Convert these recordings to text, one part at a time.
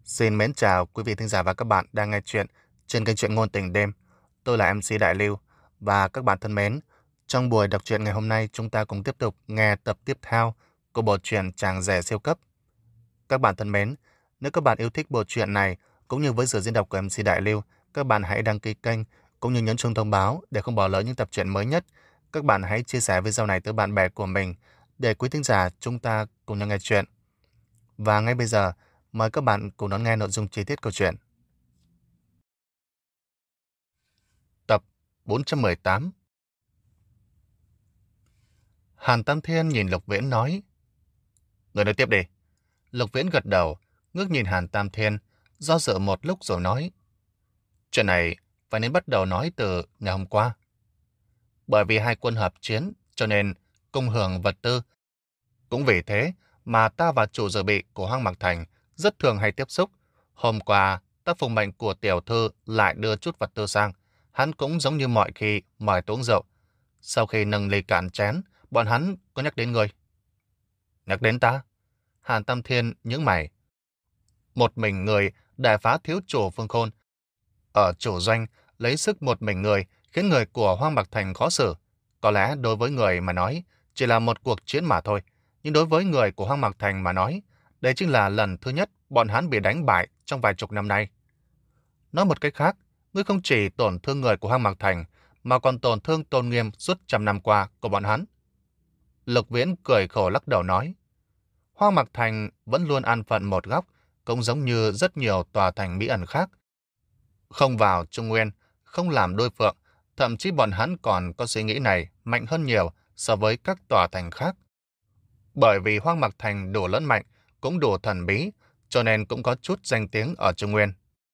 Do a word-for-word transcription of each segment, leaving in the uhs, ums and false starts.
Xin mến chào quý vị thính giả và các bạn đang nghe chuyện trên kênh truyện ngôn tình đêm. Tôi là em xê Đại Lưu và các bạn thân mến, trong buổi đọc truyện ngày hôm nay chúng ta cùng tiếp tục nghe tập tiếp theo của bộ truyện Chàng rể siêu cấp. Các bạn thân mến, nếu các bạn yêu thích bộ truyện này cũng như với sự diễn đọc của em xê Đại Lưu, các bạn hãy đăng ký kênh cũng như nhấn chuông thông báo để không bỏ lỡ những tập truyện mới nhất. Các bạn hãy chia sẻ video này tới bạn bè của mình để quý thính giả chúng ta cùng nhau nghe chuyện. Và ngay bây giờ, mời các bạn cùng đón nghe nội dung chi tiết câu chuyện. Tập bốn trăm mười tám. Hàn Tam Thiên nhìn Lục Viễn nói: "Người nói tiếp đi." Lục Viễn gật đầu, ngước nhìn Hàn Tam Thiên, do dự một lúc rồi nói: "Chuyện này phải nên bắt đầu nói từ ngày hôm qua. Bởi vì hai quân hợp chiến cho nên cùng hưởng vật tư. Cũng vì thế mà ta và chủ dự bị của Hoang Mạc Thành rất thường hay tiếp xúc. Hôm qua, ta phụng mệnh của tiểu thư lại đưa chút vật tư sang. Hắn cũng giống như mọi khi mời tôi uống rượu. Sau khi nâng ly cạn chén, bọn hắn có nhắc đến người." "Nhắc đến ta?" Hàn Tam Thiên nhướng mày. Một mình người đại phá thiếu chủ Phương Khôn. Ở chủ doanh, lấy sức một mình người khiến người của Hoang Mạc Thành khó xử. Có lẽ đối với người mà nói, chỉ là một cuộc chiến mà thôi. Nhưng đối với người của Hoang Mạc Thành mà nói, đây chính là lần thứ nhất bọn hắn bị đánh bại trong vài chục năm nay. Nói một cách khác, ngươi không chỉ tổn thương người của Hoang Mạc Thành, mà còn tổn thương tôn nghiêm suốt trăm năm qua của bọn hắn. Lục Viễn cười khổ lắc đầu nói: Hoang Mạc Thành vẫn luôn an phận một góc, cũng giống như rất nhiều tòa thành bí ẩn khác. Không vào Trung Nguyên, không làm đôi phượng, thậm chí bọn hắn còn có suy nghĩ này mạnh hơn nhiều so với các tòa thành khác. Bởi vì Hoang Mạc Thành đủ lớn mạnh, cũng đủ thần bí, cho nên cũng có chút danh tiếng ở Trung Nguyên.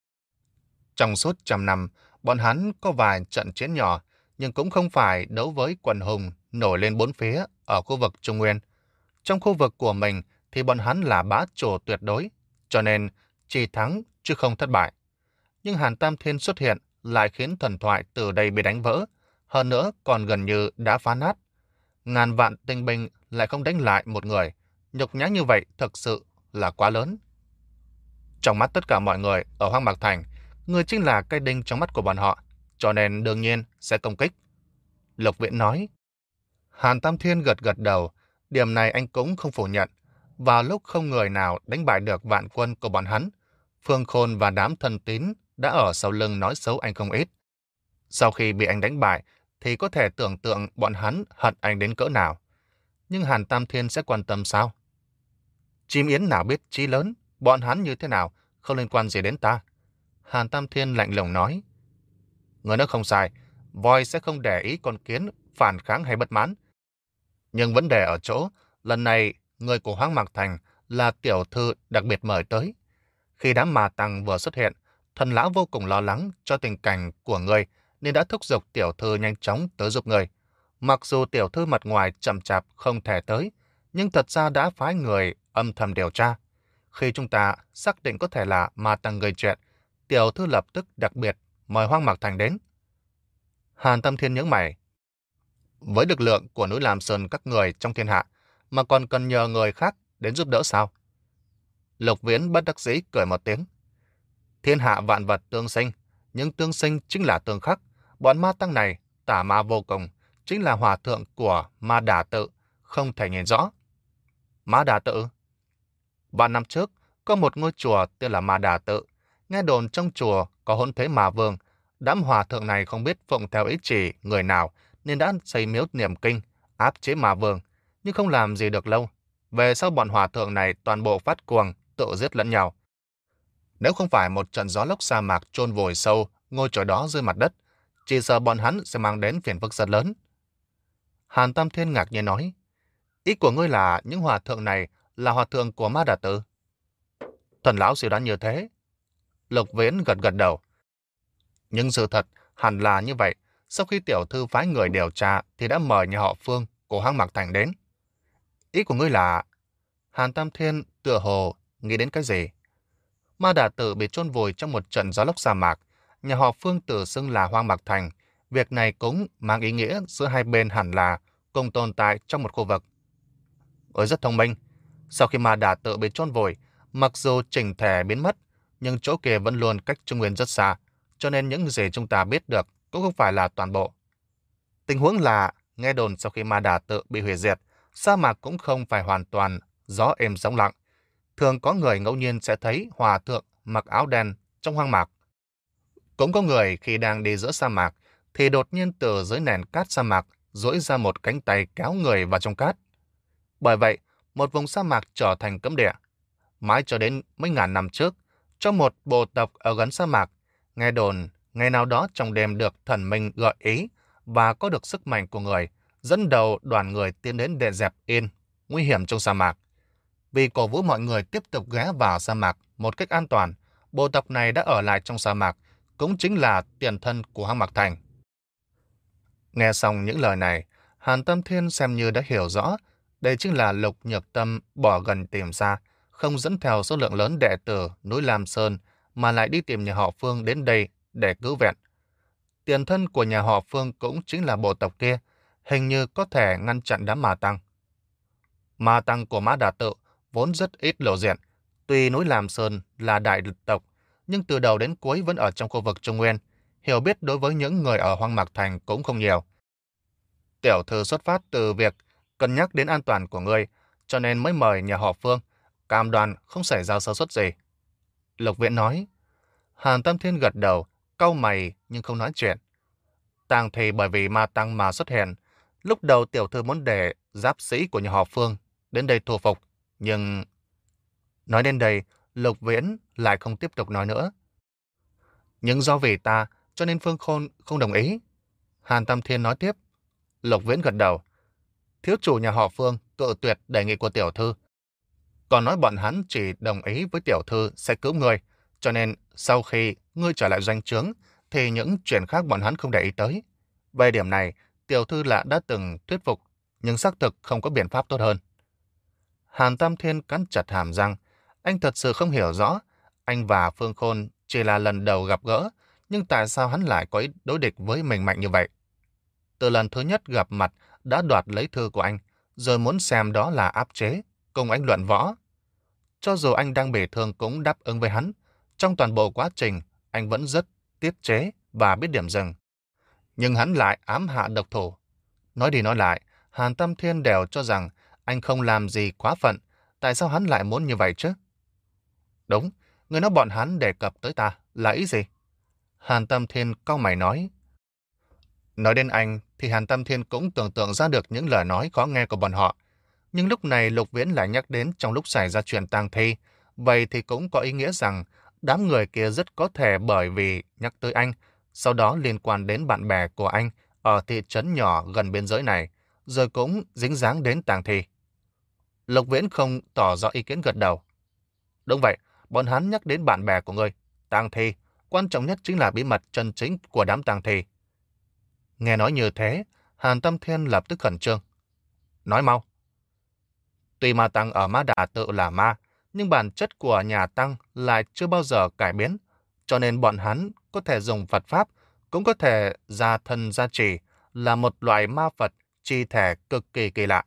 Trong suốt trăm năm, bọn hắn có vài trận chiến nhỏ, nhưng cũng không phải đấu với quần hùng nổi lên bốn phía ở khu vực Trung Nguyên. Trong khu vực của mình thì bọn hắn là bá chủ tuyệt đối, cho nên chỉ thắng chứ không thất bại. Nhưng Hàn Tam Thiên xuất hiện lại khiến thần thoại từ đây bị đánh vỡ, hơn nữa còn gần như đã phá nát. Ngàn vạn tinh binh lại không đánh lại một người, nhục nhã như vậy thực sự là quá lớn. Trong mắt tất cả mọi người ở Hoang Mạc Thành, ngươi chính là cây đinh trong mắt của bọn họ, cho nên đương nhiên sẽ công kích. Lục Viễn nói. Hàn Tam Thiên gật gật đầu, điểm này anh cũng không phủ nhận. Vào lúc không người nào đánh bại được vạn quân của bọn hắn, Phương Khôn và đám thân tín đã ở sau lưng nói xấu anh không ít. Sau khi bị anh đánh bại, thì có thể tưởng tượng bọn hắn hận anh đến cỡ nào. Nhưng Hàn Tam Thiên sẽ quan tâm sao? Chim yến nào biết chí lớn, bọn hắn như thế nào, không liên quan gì đến ta. Hàn Tam Thiên lạnh lùng nói. Người nói không sai, voi sẽ không để ý con kiến phản kháng hay bất mãn. Nhưng vấn đề ở chỗ, lần này người của Hoang Mạc Thành là tiểu thư đặc biệt mời tới. Khi đám Ma Tăng vừa xuất hiện, thần lão vô cùng lo lắng cho tình cảnh của người nên đã thúc giục tiểu thư nhanh chóng tới giúp người. Mặc dù tiểu thư mặt ngoài chậm chạp không thể tới, nhưng thật ra đã phái người âm thầm điều tra. Khi chúng ta xác định có thể là Ma Tăng gây chuyện, tiểu thư lập tức đặc biệt mời Hoang Mạc Thành đến. Hàn Tam Thiên nhướng mày. Với lực lượng của núi Lam Sơn các người trong thiên hạ, mà còn cần nhờ người khác đến giúp đỡ sao? Lục Viễn bất đắc dĩ cười một tiếng. Thiên hạ vạn vật tương sinh, nhưng tương sinh chính là tương khắc. Bọn ma tăng này, tà ma vô cùng, chính là hòa thượng của Ma Đà Tự, không thể nhìn rõ. Ma Đà Tự? Vạn năm trước, có một ngôi chùa tên là Ma Đà Tự. Nghe đồn trong chùa có hôn thế ma vương. Đám hòa thượng này không biết phụng theo ý chỉ người nào, nên đã xây miếu niệm kinh, áp chế ma vương, nhưng không làm gì được lâu. Về sau bọn hòa thượng này toàn bộ phát cuồng, tự giết lẫn nhau. Nếu không phải một trận gió lốc sa mạc chôn vùi sâu ngôi chùa đó dưới mặt đất, chỉ sợ bọn hắn sẽ mang đến phiền phức rất lớn. Hàn Tam Thiên ngạc nhiên nói. Ý của ngươi là những hòa thượng này là hòa thượng của Ma Đà Tự? Thần lão suy đoán như thế. Lục Viễn gật gật đầu. Nhưng sự thật hẳn là như vậy. Sau khi tiểu thư phái người điều tra thì đã mời nhà họ Phương của Hoang Mạc Thành đến. Ý của ngươi là... Hàn Tam Thiên tựa hồ nghĩ đến cái gì? Ma Đà Tự bị chôn vùi trong một trận gió lốc sa mạc. Nhà họ Phương tự xưng là Hoang Mạc Thành. Việc này cũng mang ý nghĩa giữa hai bên hẳn là cùng tồn tại trong một khu vực. Ôi rất thông minh. Sau khi Ma Đà Tự bị chôn vùi, mặc dù chỉnh thể biến mất, nhưng chỗ kia vẫn luôn cách Trung Nguyên rất xa, cho nên những gì chúng ta biết được cũng không phải là toàn bộ. Tình huống là, nghe đồn sau khi Ma Đà tự bị hủy diệt, sa mạc cũng không phải hoàn toàn gió êm sóng lặng. Thường có người ngẫu nhiên sẽ thấy hòa thượng mặc áo đen trong hoang mạc. Cũng có người khi đang đi giữa sa mạc thì đột nhiên từ dưới nền cát sa mạc duỗi ra một cánh tay kéo người vào trong cát. Bởi vậy, một vùng sa mạc trở thành cấm địa. Mãi cho đến mấy ngàn năm trước, trong một bộ tộc ở gần sa mạc, nghe đồn ngày nào đó trong đêm được thần minh gợi ý và có được sức mạnh của người, dẫn đầu đoàn người tiến đến để dẹp yên nguy hiểm trong sa mạc. Vì cổ vũ mọi người tiếp tục ghé vào sa mạc một cách an toàn, bộ tộc này đã ở lại trong sa mạc, cũng chính là tiền thân của Hoang Mạc Thành. Nghe xong những lời này, Hàn Tâm Thiên xem như đã hiểu rõ, đây chính là Lục Nhược Tâm bỏ gần tìm xa, không dẫn theo số lượng lớn đệ tử núi Lam Sơn mà lại đi tìm nhà họ Phương đến đây để cứu viện. Tiền thân của nhà họ Phương cũng chính là bộ tộc kia, hình như có thể ngăn chặn đám Ma Tăng. Ma Tăng của Mã Đà Tự vốn rất ít lộ diện, tuy núi Lam Sơn là đại tộc, nhưng từ đầu đến cuối vẫn ở trong khu vực Trung Nguyên, hiểu biết đối với những người ở Hoang Mạc Thành cũng không nhiều. Tiểu thư xuất phát từ việc cân nhắc đến an toàn của ngươi, cho nên mới mời nhà họ Phương, cam đoan không xảy ra sơ suất gì. Lục Viễn nói. Hàn Tâm Thiên gật đầu, cau mày nhưng không nói chuyện. Tang thì bởi vì Ma Tăng mà xuất hiện, lúc đầu tiểu thư muốn để giáp sĩ của nhà họ Phương đến đây thu phục, nhưng... Nói đến đây, Lục Viễn lại không tiếp tục nói nữa. Nhưng do vì ta, cho nên Phương Khôn không đồng ý. Hàn Tâm Thiên nói tiếp. Lục Viễn gật đầu. Thiếu chủ nhà họ Phương cự tuyệt đề nghị của tiểu thư. Còn nói bọn hắn chỉ đồng ý với tiểu thư sẽ cứu ngươi, cho nên sau khi ngươi trở lại doanh trướng, thì những chuyện khác bọn hắn không để ý tới. Về điểm này, tiểu thư là đã từng thuyết phục, nhưng xác thực không có biện pháp tốt hơn. Hàn Tam Thiên cắn chặt hàm răng. Anh thật sự không hiểu rõ. Anh và Phương Khôn chỉ là lần đầu gặp gỡ, nhưng tại sao hắn lại có ý đối địch với mình mạnh như vậy? Từ lần thứ nhất gặp mặt đã đoạt lấy thư của anh, rồi muốn xem đó là áp chế, cùng anh luận võ. Cho dù anh đang bị thương cũng đáp ứng với hắn, trong toàn bộ quá trình anh vẫn rất tiết chế và biết điểm dừng. Nhưng hắn lại ám hạ độc thủ. Nói đi nói lại, Hàn Tâm Thiên đều cho rằng anh không làm gì quá phận, tại sao hắn lại muốn như vậy chứ? Đúng, người nói bọn hắn đề cập tới ta là ý gì? Hàn Tâm Thiên cau mày nói. Nói đến anh thì Hàn Tâm Thiên cũng tưởng tượng ra được những lời nói khó nghe của bọn họ. Nhưng lúc này Lục Viễn lại nhắc đến trong lúc xảy ra chuyện tang thi, vậy thì cũng có ý nghĩa rằng đám người kia rất có thể bởi vì nhắc tới anh, sau đó liên quan đến bạn bè của anh ở thị trấn nhỏ gần biên giới này, rồi cũng dính dáng đến tang thi. Lục Viễn không tỏ rõ ý kiến gật đầu. Đúng vậy, bọn hắn nhắc đến bạn bè của ngươi, tang thi, quan trọng nhất chính là bí mật chân chính của đám tang thi. Nghe nói như thế, Hàn Tâm Thiên lập tức khẩn trương. Nói mau. Tuy Ma Tăng ở Ma Đà Tự là ma, nhưng bản chất của nhà Tăng lại chưa bao giờ cải biến, cho nên bọn hắn có thể dùng Phật Pháp, cũng có thể gia thân gia trì, là một loại ma Phật chi thể cực kỳ kỳ lạ.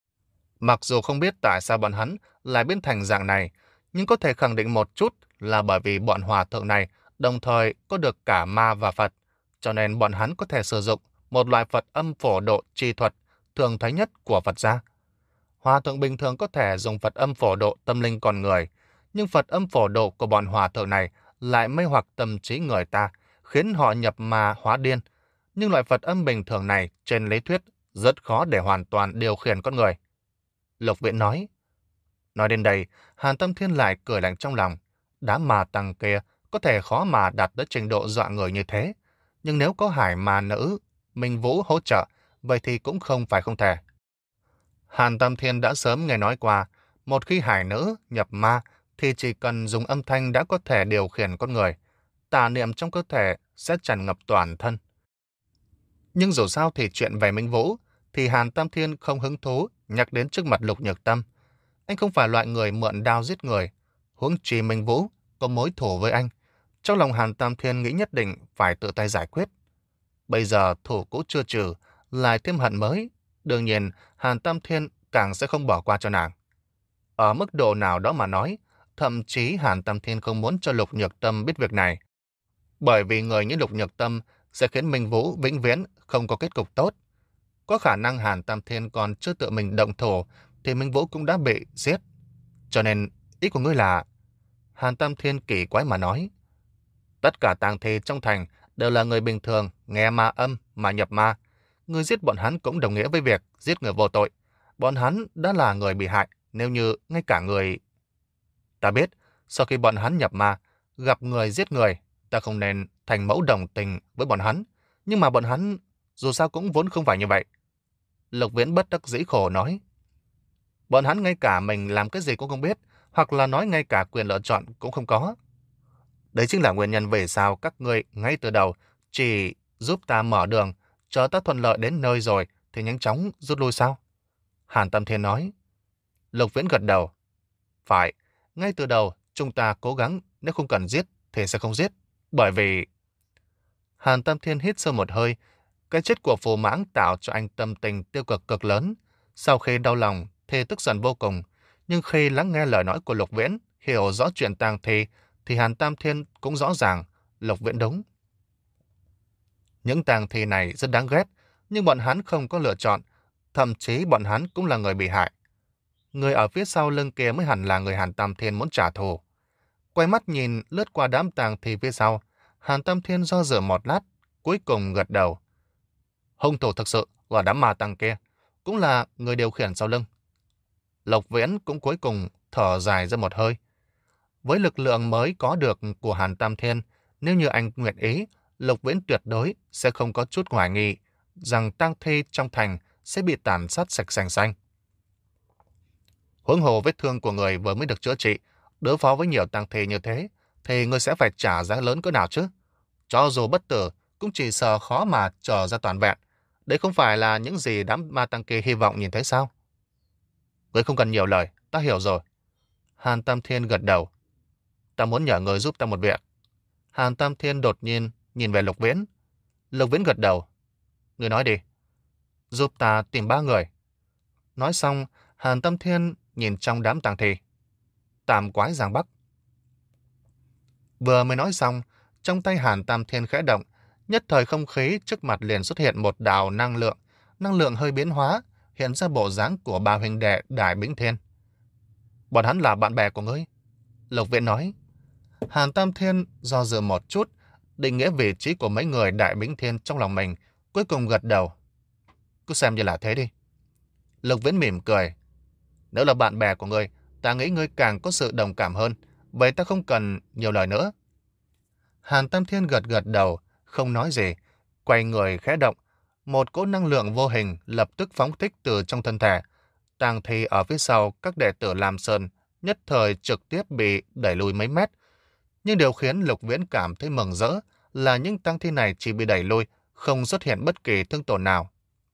Mặc dù không biết tại sao bọn hắn lại biến thành dạng này, nhưng có thể khẳng định một chút là bởi vì bọn hòa thượng này đồng thời có được cả ma và Phật, cho nên bọn hắn có thể sử dụng một loại Phật âm phổ độ chi thuật thường thấy nhất của Phật gia. Hòa thượng bình thường có thể dùng Phật âm phổ độ tâm linh con người, nhưng Phật âm phổ độ của bọn hòa thượng này lại mê hoặc tâm trí người ta, khiến họ nhập ma hóa điên. Nhưng loại Phật âm bình thường này, trên lý thuyết, rất khó để hoàn toàn điều khiển con người. Lục Viễn nói. Nói đến đây, Hàn Tâm Thiên lại cười lạnh trong lòng. Đám ma tăng kia có thể khó mà đạt tới trình độ dọa người như thế. Nhưng nếu có hải ma nữ, Minh Vũ hỗ trợ, vậy thì cũng không phải không thể. Hàn Tâm Thiên đã sớm nghe nói qua, một khi hải nữ nhập ma thì chỉ cần dùng âm thanh đã có thể điều khiển con người. Tà niệm trong cơ thể sẽ tràn ngập toàn thân. Nhưng dù sao thì chuyện về Minh Vũ thì Hàn Tâm Thiên không hứng thú nhắc đến trước mặt Lục Nhược Tâm. Anh không phải loại người mượn đao giết người, huống chi Minh Vũ có mối thù với anh. Trong lòng Hàn Tâm Thiên nghĩ nhất định phải tự tay giải quyết. Bây giờ thủ cũ chưa trừ, lại thêm hận mới. Đương nhiên, Hàn Tâm Thiên càng sẽ không bỏ qua cho nàng. Ở mức độ nào đó mà nói, Thậm chí Hàn Tam Thiên không muốn cho Lục Nhược Tâm biết việc này, bởi vì người như Lục Nhược Tâm sẽ khiến Minh Vũ vĩnh viễn không có kết cục tốt. Có khả năng Hàn Tam Thiên còn chưa tự mình động thủ thì Minh Vũ cũng đã bị giết. Cho nên ý của ngươi là... Hàn Tam Thiên kỳ quái mà nói. Tất cả tang thi trong thành đều là người bình thường, nghe ma âm mà nhập ma. Ngươi giết bọn hắn cũng đồng nghĩa với việc giết người vô tội. Bọn hắn đã là người bị hại, nếu như ngay cả người... Ta biết, sau khi bọn hắn nhập ma, gặp người giết người, ta không nên thành mẫu đồng tình với bọn hắn. Nhưng mà bọn hắn dù sao cũng vốn không phải như vậy. Lục Viễn bất đắc dĩ khổ nói. Bọn hắn ngay cả mình làm cái gì cũng không biết, hoặc là nói ngay cả quyền lựa chọn cũng không có. Đấy chính là nguyên nhân vì sao các ngươi ngay từ đầu chỉ giúp ta mở đường, chờ ta thuận lợi đến nơi rồi thì nhanh chóng rút lui sao? Hàn Tam Thiên nói. Lục Viễn gật đầu. Phải, ngay từ đầu chúng ta cố gắng, nếu không cần giết thì sẽ không giết. Bởi vì... Hàn Tam Thiên hít sâu một hơi. Cái chết của Phù Mãng tạo cho anh tâm tình tiêu cực cực lớn. Sau khi đau lòng thì tức giận vô cùng. Nhưng khi lắng nghe lời nói của Lục Viễn, hiểu rõ chuyện tang thi, thì Hàn Tam Thiên cũng rõ ràng Lục Viễn đúng. Những tang thi này rất đáng ghét, nhưng bọn hắn không có lựa chọn. Thậm chí bọn hắn cũng là người bị hại. Người ở phía sau lưng kia mới hẳn là người Hàn Tam Thiên muốn trả thù. Quay mắt nhìn lướt qua đám tang thi phía sau, Hàn Tam Thiên do dự một lát, cuối cùng gật đầu. Hung thủ thực sự là đám ma tăng kia, cũng là người điều khiển sau lưng. Lục Viễn cũng cuối cùng thở dài ra một hơi. Với lực lượng mới có được của Hàn Tam Thiên, nếu như anh nguyện ý, Lục Viễn tuyệt đối sẽ không có chút hoài nghi rằng tang thi trong thành sẽ bị tàn sát sạch sành xanh. Huống hồ vết thương của người vừa mới được chữa trị, đối phó với nhiều tang thi như thế, thì người sẽ phải trả giá lớn cỡ nào chứ? Cho dù bất tử, cũng chỉ sợ khó mà trở ra toàn vẹn. Đấy không phải là những gì đám ma tăng kia hy vọng nhìn thấy sao? Người không cần nhiều lời, ta hiểu rồi. Hàn Tam Thiên gật đầu. Ta muốn nhờ người giúp ta một việc. Hàn Tam Thiên đột nhiên nhìn về Lục Viễn. Lục Viễn gật đầu. Người nói đi. Giúp ta tìm ba người. Nói xong, Hàn Tam Thiên nhìn trong đám tang thi. Tam quái Giang Bắc. Vừa mới nói xong, trong tay Hàn Tam Thiên khẽ động, nhất thời không khí trước mặt liền xuất hiện một đạo năng lượng. Năng lượng hơi biến hóa, hiện ra bộ dáng của ba huynh đệ Đại Bính Thiên. Bọn hắn là bạn bè của ngươi. Lục Viễn nói. Hàn Tam Thiên do dự một chút, định nghĩa vị trí của mấy người Đại Bính Thiên trong lòng mình, cuối cùng gật đầu. Cứ xem như là thế đi. Lục Viễn mỉm cười. Nếu là bạn bè của ngươi, ta nghĩ ngươi càng có sự đồng cảm hơn, vậy ta không cần nhiều lời nữa. Hàn Tam Thiên gật gật đầu, không nói gì, quay người khẽ động. Một cỗ năng lượng vô hình lập tức phóng thích từ trong thân thể. Tang thi ở phía sau các đệ tử Lam Sơn nhất thời trực tiếp bị đẩy lùi mấy mét. Nhưng điều khiến Lục Viễn cảm thấy mừng rỡ là những tang thi này chỉ bị đẩy lùi, không xuất hiện bất kỳ thương tổn nào.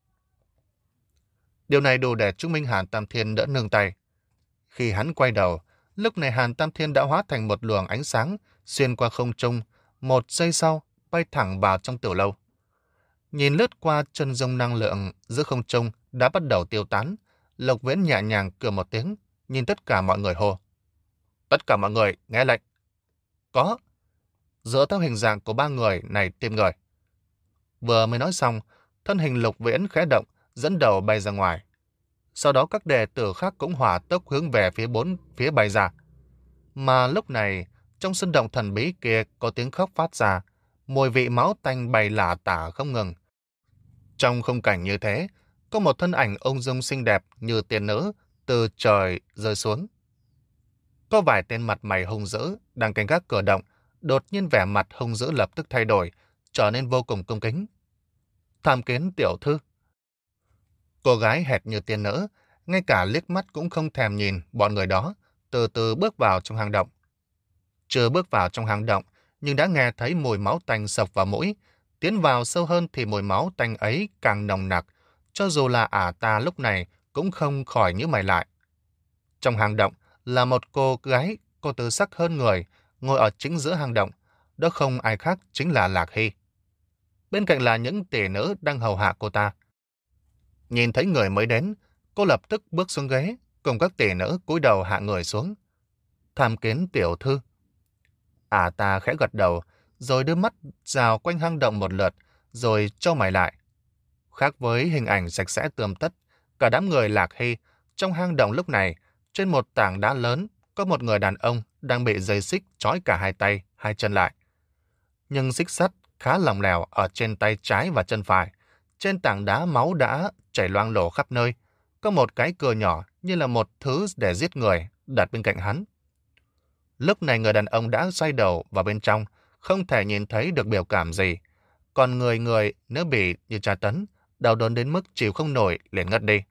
Điều này đủ để chứng minh Hàn Tam Thiên đỡ nương tay. Khi hắn quay đầu, lúc này Hàn Tam Thiên đã hóa thành một luồng ánh sáng xuyên qua không trung, một giây sau bay thẳng vào trong tiểu lâu. Nhìn lướt qua chân dung năng lượng giữa không trung đã bắt đầu tiêu tán, Lục Viễn nhẹ nhàng cười một tiếng, nhìn tất cả mọi người hô. Tất cả mọi người nghe lệnh. Có. Dựa theo hình dạng của ba người này tìm người. Vừa mới nói xong, thân hình Lục Viễn khẽ động, dẫn đầu bay ra ngoài. Sau đó các đệ tử khác cũng hỏa tốc hướng về phía bốn phía bay ra. Mà lúc này, trong sân động thần bí kia có tiếng khóc phát ra, mùi vị máu tanh bay lả tả không ngừng. Trong khung cảnh như thế, có một thân ảnh ung dung xinh đẹp như tiên nữ từ trời rơi xuống. Có vài tên mặt mày hung dữ đang canh gác cửa động, đột nhiên vẻ mặt hung dữ lập tức thay đổi, trở nên vô cùng cung kính. Tham kiến tiểu thư. Cô gái hệt như tiên nữ, ngay cả liếc mắt cũng không thèm nhìn bọn người đó, từ từ bước vào trong hang động. Chưa bước vào trong hang động, nhưng đã nghe thấy mùi máu tanh sộc vào mũi. Tiến vào sâu hơn thì mùi máu tanh ấy càng nồng nặc, cho dù là ả ta lúc này cũng không khỏi nhíu mày lại. Trong hang động là một cô gái có tư sắc hơn người, ngồi ở chính giữa hang động, đó không ai khác chính là Lạc Hy. Bên cạnh là những tỷ nữ đang hầu hạ cô ta. Nhìn thấy người mới đến, cô lập tức bước xuống ghế, cùng các tỷ nữ cúi đầu hạ người xuống. tham kiến tiểu thư. Ả ta khẽ gật đầu, rồi đưa mắt dào quanh hang động một lượt, rồi chau mày lại. Khác với hình ảnh sạch sẽ tươm tất, cả đám người Lạc Hy trong hang động lúc này, trên một tảng đá lớn, có một người đàn ông đang bị dây xích trói cả hai tay, hai chân lại. Nhưng xích sắt khá lỏng lẻo ở trên tay trái và chân phải. Trên tảng đá máu đã chảy loang lổ khắp nơi. Có một cái cưa nhỏ như là một thứ để giết người đặt bên cạnh hắn. Lúc này người đàn ông đã xoay đầu vào bên trong, không thể nhìn thấy được biểu cảm gì. Còn người người nếu bị như tra tấn, đau đớn đến mức chịu không nổi liền ngất đi.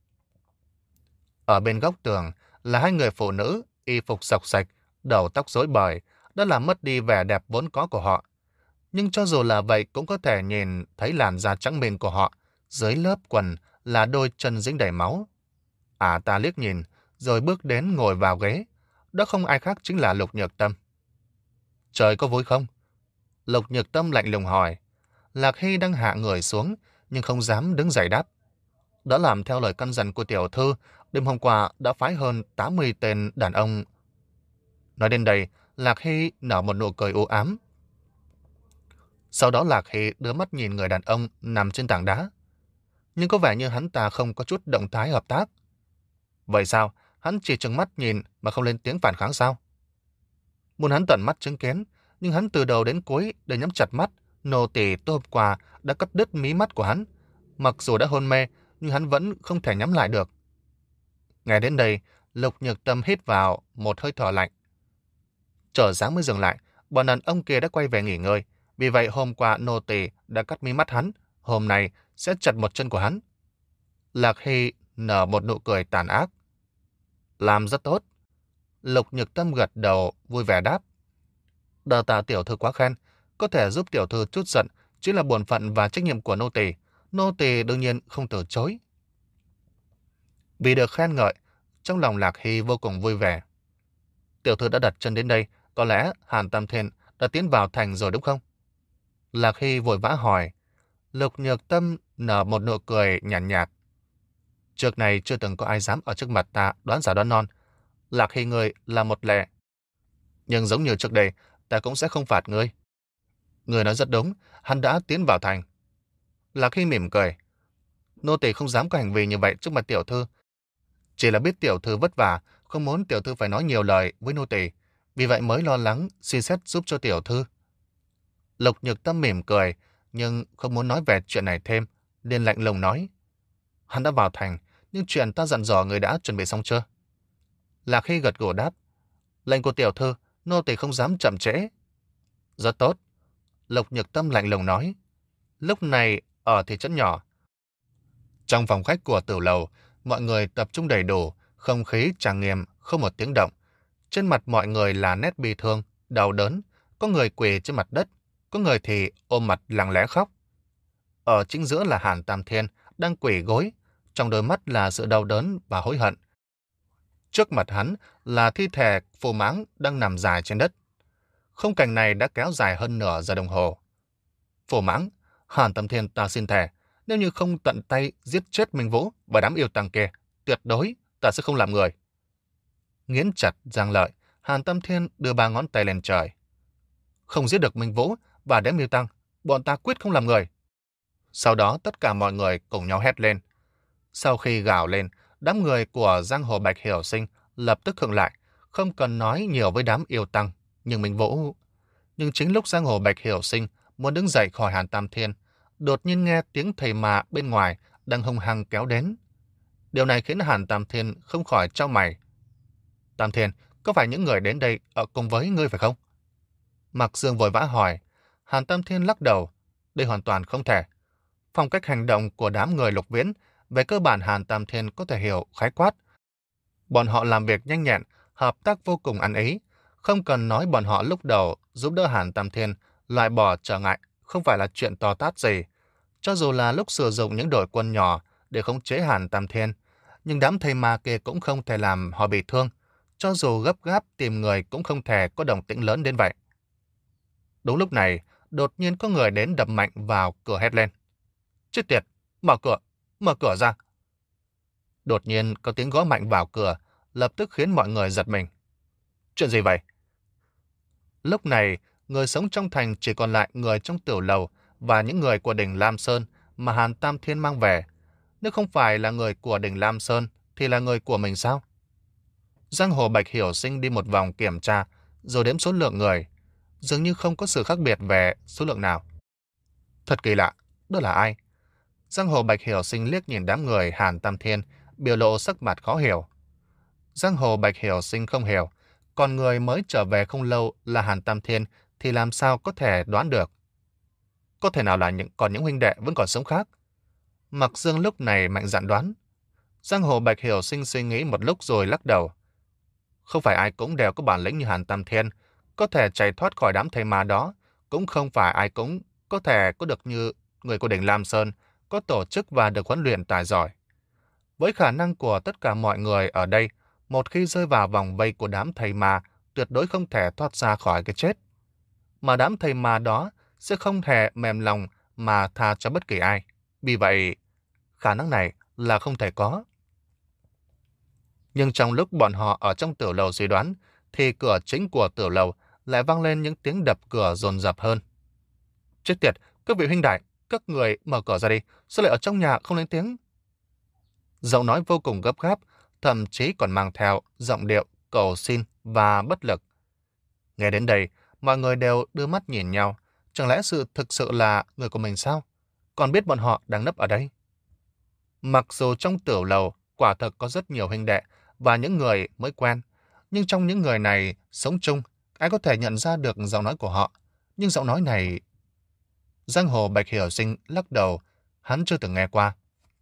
Ở bên góc tường là hai người phụ nữ, y phục xộc xạch, đầu tóc rối bời, đã làm mất đi vẻ đẹp vốn có của họ. Nhưng cho dù là vậy cũng có thể nhìn thấy làn da trắng mịn của họ, dưới lớp quần là đôi chân dính đầy máu. À ta liếc nhìn, rồi bước đến ngồi vào ghế. Đó không ai khác chính là Lục Nhược Tâm. Trời có vui không? Lục Nhược Tâm lạnh lùng hỏi. Lạc Hy đang hạ người xuống, nhưng không dám đứng dậy đáp. Đã làm theo lời căn dặn của tiểu thư, đêm hôm qua đã phái hơn tám mươi tên đàn ông. Nói đến đây, Lạc Hy nở một nụ cười u ám. Sau đó Lạc Hy đưa mắt nhìn người đàn ông nằm trên tảng đá. Nhưng có vẻ như hắn ta không có chút động thái hợp tác. Vậy sao? Hắn chỉ trừng mắt nhìn mà không lên tiếng phản kháng sao? Muốn hắn tận mắt chứng kiến, nhưng hắn từ đầu đến cuối đều nhắm chặt mắt. Nô tỳ tối hôm qua đã cắt đứt mí mắt của hắn. Mặc dù đã hôn mê, nhưng hắn vẫn không thể nhắm lại được. Nghe đến đây, Lục Nhược Tâm hít vào một hơi thở lạnh. Chờ sáng mới dừng lại, bọn đàn ông kia đã quay về nghỉ ngơi. Vì vậy hôm qua nô tỳ đã cắt mí mắt hắn, hôm nay sẽ chặt một chân của hắn. Lạc Hy nở một nụ cười tàn ác. Làm rất tốt. Lục Nhược Tâm gật đầu vui vẻ đáp. Đờ tạ tiểu thư quá khen, có thể giúp tiểu thư chút giận chính là bổn phận và trách nhiệm của nô tỳ. Nô tỳ đương nhiên không từ chối. Vì được khen ngợi, trong lòng Lạc Hy vô cùng vui vẻ. Tiểu thư đã đặt chân đến đây, có lẽ Hàn Tam Thiên đã tiến vào thành rồi đúng không? Lạc Hy vội vã hỏi. Lục Nhược Tâm nở một nụ cười nhàn nhạt, nhạt. Trước này chưa từng có ai dám ở trước mặt ta đoán giả đoán non. Lạc Hy ngươi là một lệ. Nhưng giống như trước đây, ta cũng sẽ không phạt ngươi. Ngươi nói rất đúng, hắn đã tiến vào thành. Lạc Hy mỉm cười. Nô tỳ không dám có hành vi như vậy trước mặt tiểu thư. Chỉ là biết tiểu thư vất vả, không muốn tiểu thư phải nói nhiều lời với nô tỳ, vì vậy mới lo lắng xin xét giúp cho tiểu thư. Lục Nhược Tâm mỉm cười, nhưng không muốn nói về chuyện này thêm, liền lạnh lùng nói. Hắn đã vào thành, nhưng chuyện ta dặn dò người đã chuẩn bị xong chưa? Lạc Hy gật gù đáp. Lệnh của tiểu thư, nô tỳ không dám chậm trễ. Rất tốt. Lục Nhược Tâm lạnh lùng nói. Lúc này, ở thị trấn nhỏ, trong phòng khách của tử lầu, mọi người tập trung đầy đủ, không khí trang nghiêm, không một tiếng động. Trên mặt mọi người là nét bi thương, đau đớn, có người quỳ trên mặt đất, có người thì ôm mặt lặng lẽ khóc. Ở chính giữa là Hàn Tam Thiên, đang quỳ gối, trong đôi mắt là sự đau đớn và hối hận. Trước mặt hắn là thi thể Phù Mãng đang nằm dài trên đất. Khung cảnh này đã kéo dài hơn nửa giờ đồng hồ. Phù Mãng, Hàn Tam Thiên ta xin thề, nếu như không tận tay giết chết Minh Vũ và đám yêu tăng kia, tuyệt đối ta sẽ không làm người. Nghiến chặt răng lợi, Hàn Tam Thiên đưa ba ngón tay lên trời. Không giết được Minh Vũ và đám yêu tăng, bọn ta quyết không làm người. Sau đó tất cả mọi người cùng nhau hét lên. Sau khi gào lên, đám người của giang hồ Bạch Hiểu Sinh lập tức khựng lại, không cần nói nhiều với đám yêu tăng. Nhưng Minh Vũ... Nhưng chính lúc giang hồ Bạch Hiểu Sinh muốn đứng dậy khỏi Hàn Tam Thiên, đột nhiên nghe tiếng thầy mà bên ngoài đang hung hăng kéo đến. Điều này khiến Hàn Tam Thiên không khỏi chau mày. Tam Thiên, có phải những người đến đây ở cùng với ngươi phải không? Mạc Dương vội vã hỏi. Hàn Tam Thiên lắc đầu. Đây hoàn toàn không thể. Phong cách hành động của đám người Lục Viễn về cơ bản Hàn Tam Thiên có thể hiểu khái quát. Bọn họ làm việc nhanh nhẹn, hợp tác vô cùng ăn ý. Không cần nói bọn họ lúc đầu giúp đỡ Hàn Tam Thiên loại bỏ trở ngại không phải là chuyện to tát gì. Cho dù là lúc sử dụng những đội quân nhỏ để khống chế Hàn Tam Thiên, nhưng đám thầy ma kia cũng không thể làm họ bị thương. Cho dù gấp gáp tìm người cũng không thể có động tĩnh lớn đến vậy. Đúng lúc này, đột nhiên có người đến đập mạnh vào cửa hét lên. Chết tiệt, mở cửa, mở cửa ra. Đột nhiên có tiếng gõ mạnh vào cửa, lập tức khiến mọi người giật mình. Chuyện gì vậy? Lúc này, người sống trong thành chỉ còn lại người trong tiểu lầu và những người của đỉnh Lam Sơn mà Hàn Tam Thiên mang về. Nếu không phải là người của đỉnh Lam Sơn, thì là người của mình sao? Giang hồ Bạch Hiểu Sinh đi một vòng kiểm tra, rồi đếm số lượng người. Dường như không có sự khác biệt về số lượng nào. Thật kỳ lạ, đó là ai? Giang hồ Bạch Hiểu Sinh liếc nhìn đám người Hàn Tam Thiên, biểu lộ sắc mặt khó hiểu. Giang hồ Bạch Hiểu Sinh không hiểu, còn người mới trở về không lâu là Hàn Tam Thiên thì làm sao có thể đoán được. Có thể nào là những còn những huynh đệ vẫn còn sống khác? Mặc Dương lúc này mạnh dạn đoán. Giang hồ Bạch Hiểu Sinh suy nghĩ một lúc rồi lắc đầu. Không phải ai cũng đều có bản lĩnh như Hàn Tam Thiên, có thể chạy thoát khỏi đám thây ma đó, cũng không phải ai cũng có thể có được như người của đỉnh Lam Sơn, có tổ chức và được huấn luyện tài giỏi. Với khả năng của tất cả mọi người ở đây, một khi rơi vào vòng vây của đám thầy ma, tuyệt đối không thể thoát ra khỏi cái chết. Mà đám thầy ma đó sẽ không thể mềm lòng mà tha cho bất kỳ ai. Vì vậy, khả năng này là không thể có. Nhưng trong lúc bọn họ ở trong tiểu lầu suy đoán, thì cửa chính của tiểu lầu lại vang lên những tiếng đập cửa dồn dập hơn. Chết tiệt, các vị huynh đại, các người mở cửa ra đi, sao lại ở trong nhà không lên tiếng? Giọng nói vô cùng gấp gáp, thậm chí còn mang theo giọng điệu cầu xin và bất lực. Nghe đến đây, mọi người đều đưa mắt nhìn nhau. Chẳng lẽ sự thực sự là người của mình sao? Còn biết bọn họ đang nấp ở đây. Mặc dù trong tiểu lầu quả thực có rất nhiều huynh đệ và những người mới quen, nhưng trong những người này sống chung, ai có thể nhận ra được giọng nói của họ. Nhưng giọng nói này... Giang hồ Bạch Hiểu Sinh lắc đầu, hắn chưa từng nghe qua.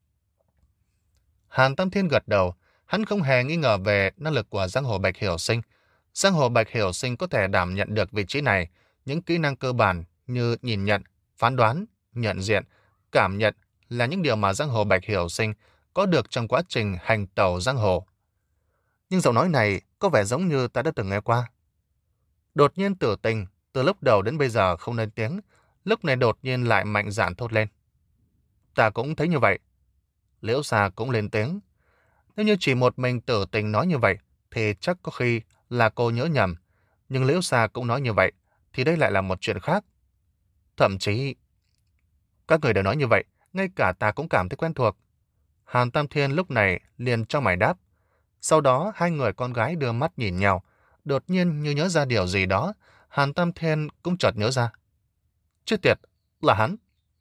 Hàn Tam Thiên gật đầu, hắn không hề nghi ngờ về năng lực của Giang hồ Bạch Hiểu Sinh. Giang hồ Bạch Hiểu Sinh có thể đảm nhận được vị trí này, những kỹ năng cơ bản như nhìn nhận, phán đoán, nhận diện, cảm nhận là những điều mà Giang hồ Bạch Hiểu Sinh có được trong quá trình hành tẩu giang hồ. Nhưng giọng nói này có vẻ giống như ta đã từng nghe qua. Đột nhiên Tử Tình, từ lúc đầu đến bây giờ không lên tiếng, lúc này đột nhiên lại mạnh dạn thốt lên. Ta cũng thấy như vậy. Liễu Sa cũng lên tiếng. Nếu như chỉ một mình Tử Tình nói như vậy, thì chắc có khi là cô nhớ nhầm. Nhưng Liễu Sa cũng nói như vậy, thì đây lại là một chuyện khác. Thậm chí, các người đều nói như vậy, ngay cả ta cũng cảm thấy quen thuộc. Hàn Tam Thiên lúc này liền cho mày đáp. Sau đó hai người con gái đưa mắt nhìn nhau. Đột nhiên như nhớ ra điều gì đó, Hàn Tam Thiên cũng chợt nhớ ra. Chết tiệt, là hắn.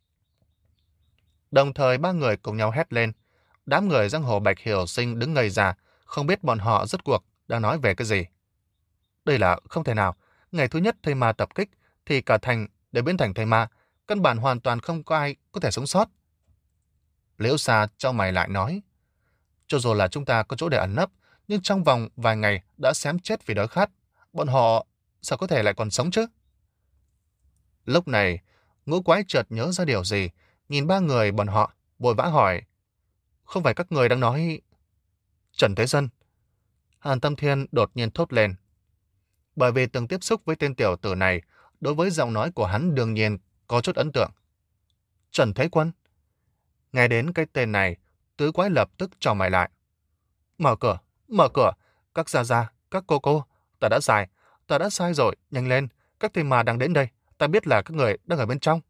Đồng thời ba người cùng nhau hét lên. Đám người giang hồ Bạch Hiểu Sinh đứng ngây ra, không biết bọn họ rốt cuộc đang nói về cái gì. Đây là không thể nào. Ngày thứ nhất thây ma tập kích, thì cả thành đều biến thành thây ma. Căn bản hoàn toàn không có ai có thể sống sót. Liễu Sa cho mày lại nói. Cho dù là chúng ta có chỗ để ẩn nấp, nhưng trong vòng vài ngày đã xém chết vì đói khát. Bọn họ sao có thể lại còn sống chứ? Lúc này, Ngũ Quái chợt nhớ ra điều gì, nhìn ba người bọn họ, vội vã hỏi. Không phải các người đang nói... Trần Thế Dân. Hàn Tâm Thiên đột nhiên thốt lên. Bởi vì từng tiếp xúc với tên tiểu tử này, đối với giọng nói của hắn đương nhiên có chút ấn tượng. Trần Thế Quân. Nghe đến cái tên này, Tứ Quái lập tức trao mày lại. Mở cửa, mở cửa, các gia gia, các cô cô, ta đã sai, ta đã sai rồi, nhanh lên, các thầy mà đang đến đây, ta biết là các người đang ở bên trong.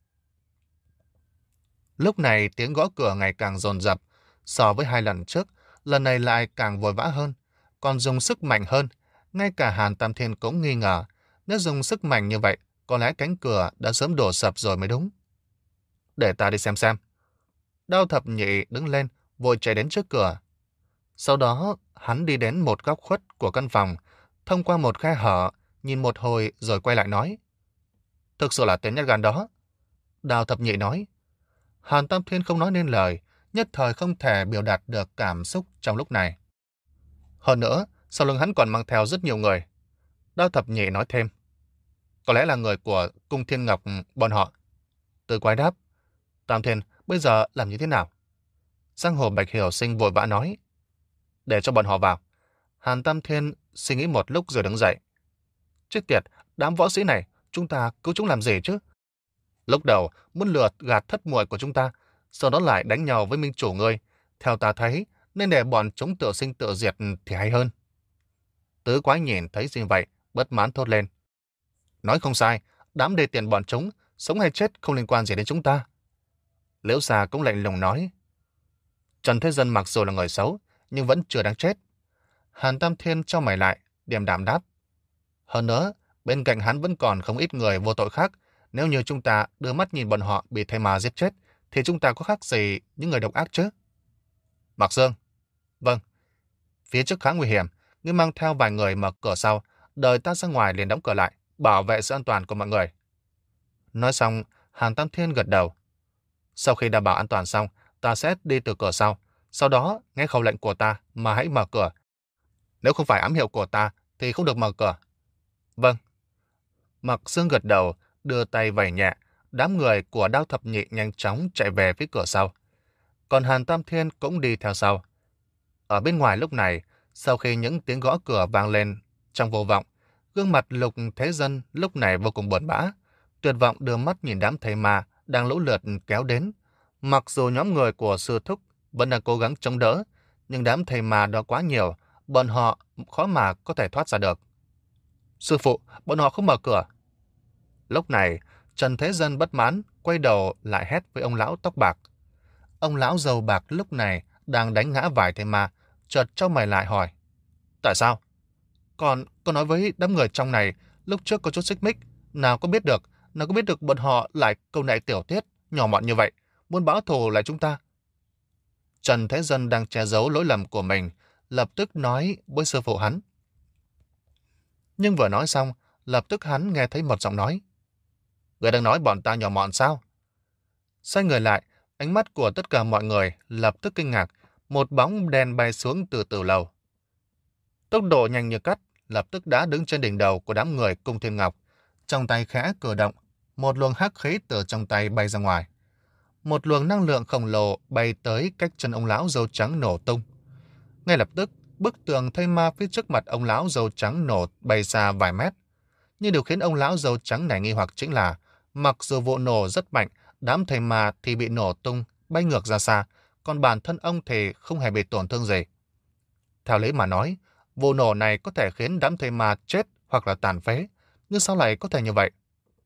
Lúc này tiếng gõ cửa ngày càng dồn dập, so với hai lần trước, lần này lại càng vội vã hơn, còn dùng sức mạnh hơn. Ngay cả Hàn Tam Thiên cũng nghi ngờ, nếu dùng sức mạnh như vậy, có lẽ cánh cửa đã sớm đổ sập rồi mới đúng. Để ta đi xem xem. Đao Thập Nhị đứng lên, vội chạy đến trước cửa. Sau đó, hắn đi đến một góc khuất của căn phòng, thông qua một khe hở, nhìn một hồi rồi quay lại nói. Thực sự là tên nhát gan đó. Đao Thập Nhị nói. Hàn Tam Thiên không nói nên lời, nhất thời không thể biểu đạt được cảm xúc trong lúc này. Hơn nữa, sau lưng hắn còn mang theo rất nhiều người. Đao Thập Nhị nói thêm. Có lẽ là người của Cung Thiên Ngọc bọn họ. Từ Quái đáp. Tam Thiên, bây giờ làm như thế nào? Giang hồ Bạch Hiểu Sinh vội vã nói. Để cho bọn họ vào. Hàn Tam Thiên suy nghĩ một lúc rồi đứng dậy. Chết tiệt, đám võ sĩ này, chúng ta cứu chúng làm gì chứ? Lúc đầu muốn lừa gạt thất muội của chúng ta, sau đó lại đánh nhau với minh chủ ngươi. Theo ta thấy, nên để bọn chúng tự sinh tự diệt thì hay hơn. Tứ quái nhìn thấy gì vậy, bất mãn thốt lên. Nói không sai, đám đề tiền bọn chúng, sống hay chết không liên quan gì đến chúng ta. Liễu Xà cũng lạnh lùng nói. Trần Thế Dân mặc dù là người xấu, nhưng vẫn chưa đáng chết. Hàn Tam Thiên cho mày lại, điềm đạm đáp. Hơn nữa, bên cạnh hắn vẫn còn không ít người vô tội khác. Nếu như chúng ta đưa mắt nhìn bọn họ bị thầy mà giết chết, thì chúng ta có khác gì những người độc ác chứ? Mạc Dương. Vâng. Phía trước khá nguy hiểm, ngươi mang theo vài người mở cửa sau, đợi ta ra ngoài liền đóng cửa lại, bảo vệ sự an toàn của mọi người. Nói xong, Hàn Tam Thiên gật đầu. Sau khi đảm bảo an toàn xong, ta sẽ đi từ cửa sau. Sau đó, nghe khẩu lệnh của ta mà hãy mở cửa. Nếu không phải ám hiệu của ta, thì không được mở cửa. Vâng. Mạc Dương gật đầu, đưa tay vẩy nhẹ. Đám người của Đao Thập Nhị nhanh chóng chạy về phía cửa sau. Còn Hàn Tam Thiên cũng đi theo sau. Ở bên ngoài lúc này, sau khi những tiếng gõ cửa vang lên trong vô vọng, gương mặt Lục Thế Dân lúc này vô cùng buồn bã, tuyệt vọng đưa mắt nhìn đám thầy ma đang lũ lượt kéo đến. Mặc dù nhóm người của sư thúc vẫn đang cố gắng chống đỡ, nhưng đám thầy ma đó quá nhiều, bọn họ khó mà có thể thoát ra được. Sư phụ, bọn họ không mở cửa. Lúc này, Trần Thế Dân bất mãn, quay đầu lại hét với ông lão tóc bạc. Ông lão dầu bạc lúc này đang đánh ngã vài thầy ma, chợt cho mày lại hỏi. Tại sao? Còn, con nói với đám người trong này, lúc trước có chút xích mích, nào có biết được, nào có biết được bọn họ lại câu nệ tiểu tiết, nhỏ mọn như vậy, muốn báo thù lại chúng ta. Trần Thế Dân đang che giấu lỗi lầm của mình, lập tức nói với sư phụ hắn. Nhưng vừa nói xong, lập tức hắn nghe thấy một giọng nói. Người đang nói bọn ta nhỏ mọn sao? Xoay người lại, ánh mắt của tất cả mọi người lập tức kinh ngạc, một bóng đen bay xuống từ từ lầu. Tốc độ nhanh như cắt, lập tức đã đứng trên đỉnh đầu của đám người Cung Thiên Ngọc, trong tay khẽ cử động, một luồng hắc khí từ trong tay bay ra ngoài. Một luồng năng lượng khổng lồ bay tới cách chân ông lão râu trắng nổ tung. Ngay lập tức, bức tường thây ma phía trước mặt ông lão râu trắng nổ bay xa vài mét. Nhưng điều khiến ông lão râu trắng này nghi hoặc chính là, mặc dù vụ nổ rất mạnh, đám thây ma thì bị nổ tung, bay ngược ra xa, còn bản thân ông thì không hề bị tổn thương gì. Theo lý mà nói, vụ nổ này có thể khiến đám thây ma chết hoặc là tàn phế, nhưng sao lại có thể như vậy?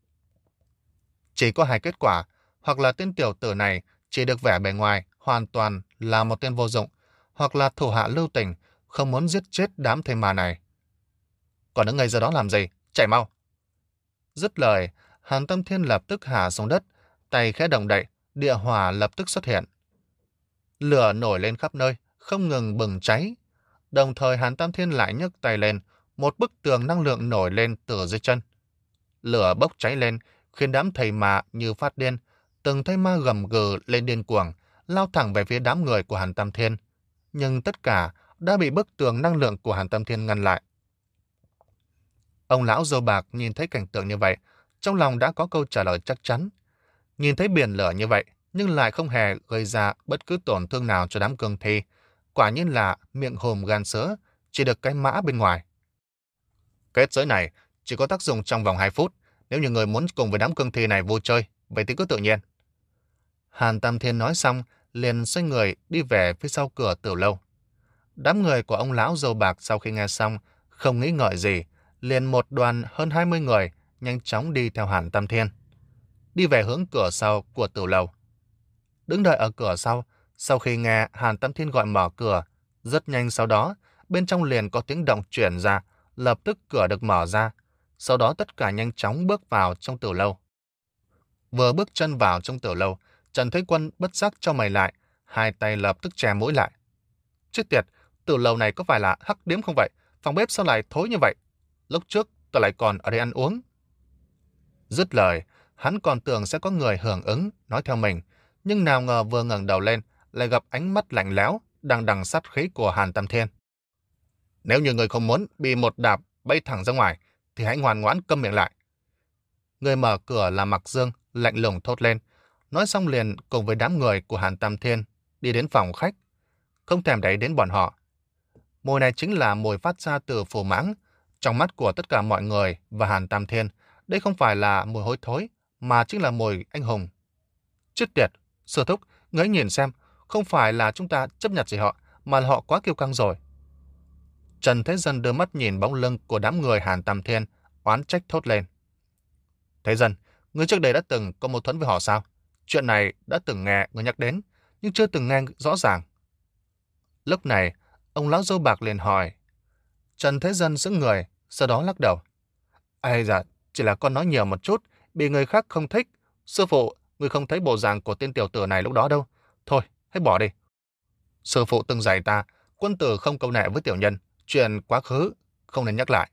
Chỉ có hai kết quả, hoặc là tên tiểu tử này chỉ được vẻ bề ngoài hoàn toàn là một tên vô dụng, hoặc là thủ hạ lưu tình, không muốn giết chết đám thây ma này. Còn đứng ngây ra đó làm gì? Chạy mau! Dứt lời, Hàn Tâm Thiên lập tức hạ xuống đất, tay khẽ động đậy, địa hỏa lập tức xuất hiện. Lửa nổi lên khắp nơi, không ngừng bừng cháy. Đồng thời Hàn Tam Thiên lại nhấc tay lên, một bức tường năng lượng nổi lên từ dưới chân. Lửa bốc cháy lên, khiến đám thầy ma như phát điên, từng thây ma gầm gừ lên điên cuồng, lao thẳng về phía đám người của Hàn Tam Thiên. Nhưng tất cả đã bị bức tường năng lượng của Hàn Tam Thiên ngăn lại. Ông lão dâu bạc nhìn thấy cảnh tượng như vậy, trong lòng đã có câu trả lời chắc chắn. Nhìn thấy biển lửa như vậy, nhưng lại không hề gây ra bất cứ tổn thương nào cho đám cương thi. Quả nhiên là miệng hùm gan sữa, chỉ được cái mã bên ngoài. Kết giới này chỉ có tác dụng trong vòng hai phút, nếu như người muốn cùng với đám cương thi này vui chơi, vậy thì cứ tự nhiên. Hàn Tam Thiên nói xong, liền xoay người đi về phía sau cửa tiểu lâu. Đám người của ông lão dâu bạc sau khi nghe xong, không nghĩ ngợi gì, liền một đoàn hơn hai mươi người nhanh chóng đi theo Hàn Tam Thiên, đi về hướng cửa sau của tiểu lâu. Đứng đợi ở cửa sau, sau khi nghe Hàn Tam Thiên gọi mở cửa, rất nhanh sau đó, bên trong liền có tiếng động chuyển ra, lập tức cửa được mở ra. Sau đó tất cả nhanh chóng bước vào trong tiểu lâu. Vừa bước chân vào trong tiểu lâu, Trần Thế Quân bất giác cho mày lại, hai tay lập tức che mũi lại. Chết tiệt, tiểu lâu này có phải là hắc điếm không vậy? Phòng bếp sao lại thối như vậy? Lúc trước tôi lại còn ở đây ăn uống. Dứt lời, hắn còn tưởng sẽ có người hưởng ứng, nói theo mình, nhưng nào ngờ vừa ngẩng đầu lên, lại gặp ánh mắt lạnh lẽo, đằng đằng sát khí của Hàn Tam Thiên. Nếu như người không muốn bị một đạp bay thẳng ra ngoài, thì hãy ngoan ngoãn câm miệng lại. Người mở cửa là Mạc Dương, lạnh lùng thốt lên, nói xong liền cùng với đám người của Hàn Tam Thiên đi đến phòng khách, không thèm đáy đến bọn họ. Mùi này chính là mùi phát ra từ phù mãng. Trong mắt của tất cả mọi người và Hàn Tam Thiên, đây không phải là mùi hôi thối, mà chính là mùi anh hùng. Chết tiệt, sư thúc, ngươi nhìn xem, không phải là chúng ta chấp nhận gì họ, mà là họ quá kiêu căng rồi. Trần Thế Dân đưa mắt nhìn bóng lưng của đám người Hàn Tam Thiên, oán trách thốt lên. Thế Dân, ngươi trước đây đã từng có mâu thuẫn với họ sao? Chuyện này đã từng nghe người nhắc đến, nhưng chưa từng nghe rõ ràng. Lúc này, ông lão dâu bạc liền hỏi. Trần Thế Dân sững người, sau đó lắc đầu. Ây dạ, chỉ là con nói nhiều một chút, bị người khác không thích. Sư phụ, ngươi không thấy bộ dạng của tên tiểu tử này lúc đó đâu. Thôi, hãy bỏ đi. Sư phụ từng dạy ta, quân tử không câu nệ với tiểu nhân, chuyện quá khứ, không nên nhắc lại.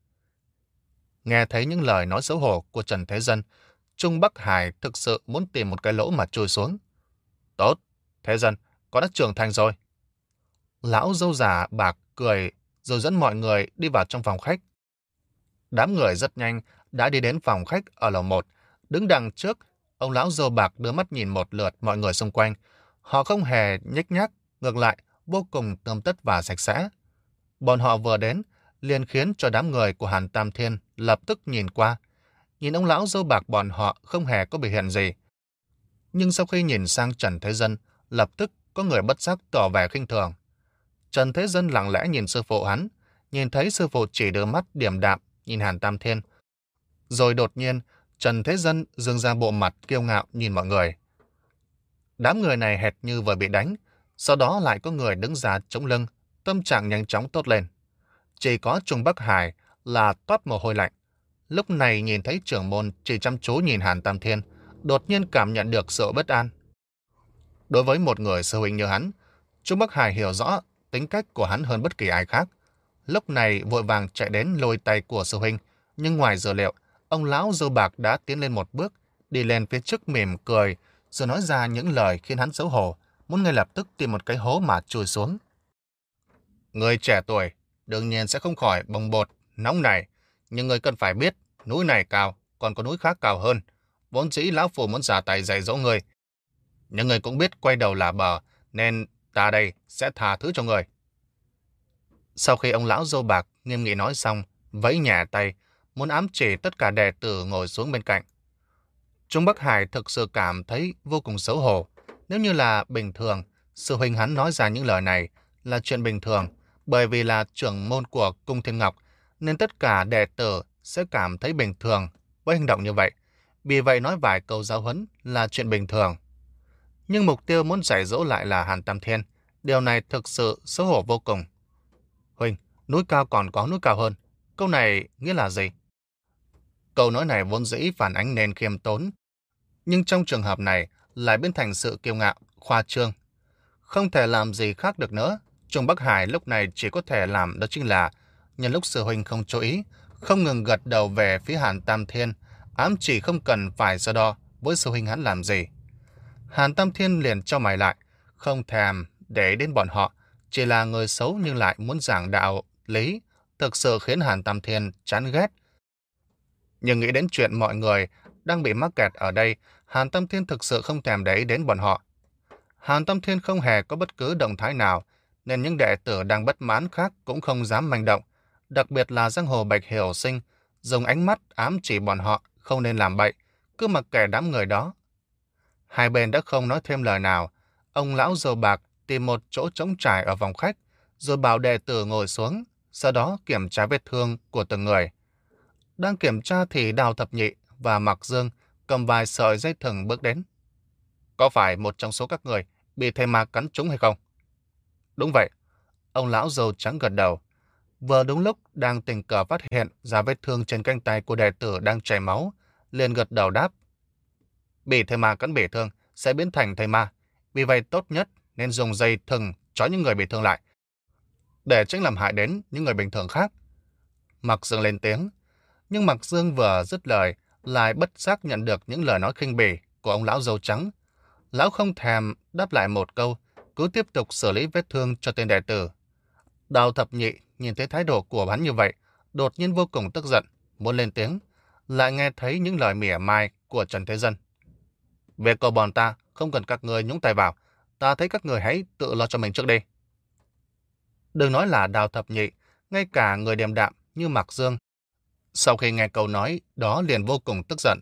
Nghe thấy những lời nói xấu hổ của Trần Thế Dân, Trung Bắc Hải thực sự muốn tìm một cái lỗ mà chui xuống. Tốt, Thế Dân, có đã trưởng thành rồi. Lão dâu già bạc cười, rồi dẫn mọi người đi vào trong phòng khách. Đám người rất nhanh đã đi đến phòng khách ở lầu một. Đứng đằng trước, ông lão dâu bạc đưa mắt nhìn một lượt mọi người xung quanh. Họ không hề nhếch nhác, ngược lại, vô cùng tươm tất và sạch sẽ. Bọn họ vừa đến, liền khiến cho đám người của Hàn Tam Thiên lập tức nhìn qua. Nhìn ông lão dâu bạc bọn họ không hề có biểu hiện gì. Nhưng sau khi nhìn sang Trần Thế Dân, lập tức có người bất giác tỏ vẻ khinh thường. Trần Thế Dân lặng lẽ nhìn sư phụ hắn, nhìn thấy sư phụ chỉ đưa mắt điềm đạm nhìn Hàn Tam Thiên. Rồi đột nhiên, Trần Thế Dân dương ra bộ mặt kiêu ngạo nhìn mọi người. Đám người này hệt như vừa bị đánh, sau đó lại có người đứng ra chống lưng, tâm trạng nhanh chóng tốt lên. Chỉ có Trung Bắc Hải là toát mồ hôi lạnh. Lúc này nhìn thấy trưởng môn chỉ chăm chú nhìn Hàn Tam Thiên, đột nhiên cảm nhận được sự bất an. Đối với một người sư huynh như hắn, Trung Bắc Hải hiểu rõ tính cách của hắn hơn bất kỳ ai khác. Lúc này vội vàng chạy đến lôi tay của sư huynh, nhưng ngoài dự liệu, ông lão dâu bạc đã tiến lên một bước, đi lên phía trước mỉm cười, rồi nói ra những lời khiến hắn xấu hổ, muốn ngay lập tức tìm một cái hố mà chui xuống. Người trẻ tuổi, đương nhiên sẽ không khỏi bồng bột, nóng này, nhưng người cần phải biết, núi này cao, còn có núi khác cao hơn. Vốn dĩ lão phù muốn giả tay dạy dỗ người, nhưng người cũng biết quay đầu là bờ, nên ta đây sẽ tha thứ cho người. Sau khi ông lão dâu bạc nghiêm nghị nói xong, vẫy nhẹ tay, muốn ám chỉ tất cả đệ tử ngồi xuống bên cạnh. Trung Bắc Hải thực sự cảm thấy vô cùng xấu hổ. Nếu như là bình thường, sư huynh hắn nói ra những lời này là chuyện bình thường, bởi vì là trưởng môn của Cung Thiên Ngọc, nên tất cả đệ tử sẽ cảm thấy bình thường với hành động như vậy. Vì vậy nói vài câu giáo huấn là chuyện bình thường. Nhưng mục tiêu muốn dạy dỗ lại là Hàn Tam Thiên. Điều này thực sự xấu hổ vô cùng. Huynh, núi cao còn có núi cao hơn. Câu này nghĩa là gì? Câu nói này vốn dĩ phản ánh nền khiêm tốn, nhưng trong trường hợp này lại biến thành sự kiêu ngạo, khoa trương. Không thể làm gì khác được nữa. Trung Bắc Hải lúc này chỉ có thể làm đó chính là nhân lúc sư huynh không chú ý, không ngừng gật đầu về phía Hàn Tam Thiên, ám chỉ không cần phải so đo với sư huynh hắn làm gì. Hàn Tam Thiên liền cho mày lại, không thèm để đến bọn họ, chỉ là người xấu nhưng lại muốn giảng đạo lý, thực sự khiến Hàn Tam Thiên chán ghét. Nhưng nghĩ đến chuyện mọi người đang bị mắc kẹt ở đây, Hàn Tam Thiên thực sự không thèm để ý đến bọn họ. Hàn Tam Thiên không hề có bất cứ động thái nào, nên những đệ tử đang bất mãn khác cũng không dám manh động, đặc biệt là giang hồ Bạch Hiểu Sinh, dùng ánh mắt ám chỉ bọn họ không nên làm bậy, cứ mặc kệ đám người đó. Hai bên đã không nói thêm lời nào, ông lão dâu bạc tìm một chỗ trống trải ở phòng khách, rồi bảo đệ tử ngồi xuống, sau đó kiểm tra vết thương của từng người. Đang kiểm tra thì Đào Thập Nhị và Mạc Dương cầm vài sợi dây thừng bước đến. Có phải một trong số các người bị thây ma cắn trúng hay không? Đúng vậy. Ông lão dâu trắng gật đầu. Vừa đúng lúc đang tình cờ phát hiện ra vết thương trên cánh tay của đệ tử đang chảy máu, liền gật đầu đáp. Bị thây ma cắn bị thương sẽ biến thành thây ma. Vì vậy tốt nhất nên dùng dây thừng trói những người bị thương lại, để tránh làm hại đến những người bình thường khác. Mạc Dương lên tiếng. Nhưng Mạc Dương vừa dứt lời, lại bất giác nhận được những lời nói khinh bỉ của ông lão dâu trắng. Lão không thèm đáp lại một câu, cứ tiếp tục xử lý vết thương cho tên đệ tử. Đào Thập Nhị nhìn thấy thái độ của hắn như vậy, đột nhiên vô cùng tức giận, muốn lên tiếng, lại nghe thấy những lời mỉa mai của Trần Thế Dân. Về cầu bọn ta, không cần các người nhúng tay vào, ta thấy các người hãy tự lo cho mình trước đi. Đừng nói là Đào Thập Nhị, ngay cả người điềm đạm như Mạc Dương, sau khi nghe câu nói đó liền vô cùng tức giận.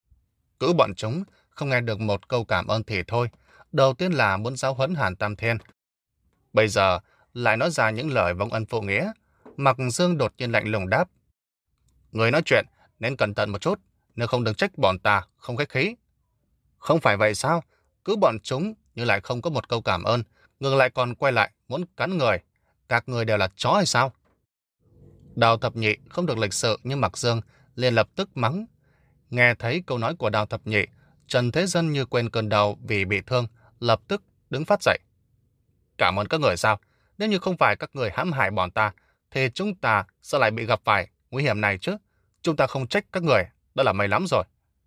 Cứ bọn chúng không nghe được một câu cảm ơn thì thôi, đầu tiên là muốn giáo huấn Hàn Tam Thiên. Bây giờ lại nói ra những lời vong ân phụ nghĩa, Mạc Dương đột nhiên lạnh lùng đáp. Người nói chuyện nên cẩn thận một chút, nếu không đừng trách bọn ta không khách khí. Không phải vậy sao? Cứ bọn chúng nhưng lại không có một câu cảm ơn, ngược lại còn quay lại muốn cắn người. Các người đều là chó hay sao? Đào Thập Nhị không được lịch sự như Mạc Dương, liền lập tức mắng. Nghe thấy câu nói của Đào Thập Nhị, Trần Thế Dân như quên cơn đau vì bị thương, lập tức đứng phát dậy. Cảm ơn các người sao? Nếu như không phải các người hãm hại bọn ta, thì chúng ta sẽ lại bị gặp phải nguy hiểm này chứ. Chúng ta không trách các người, đã là may lắm rồi.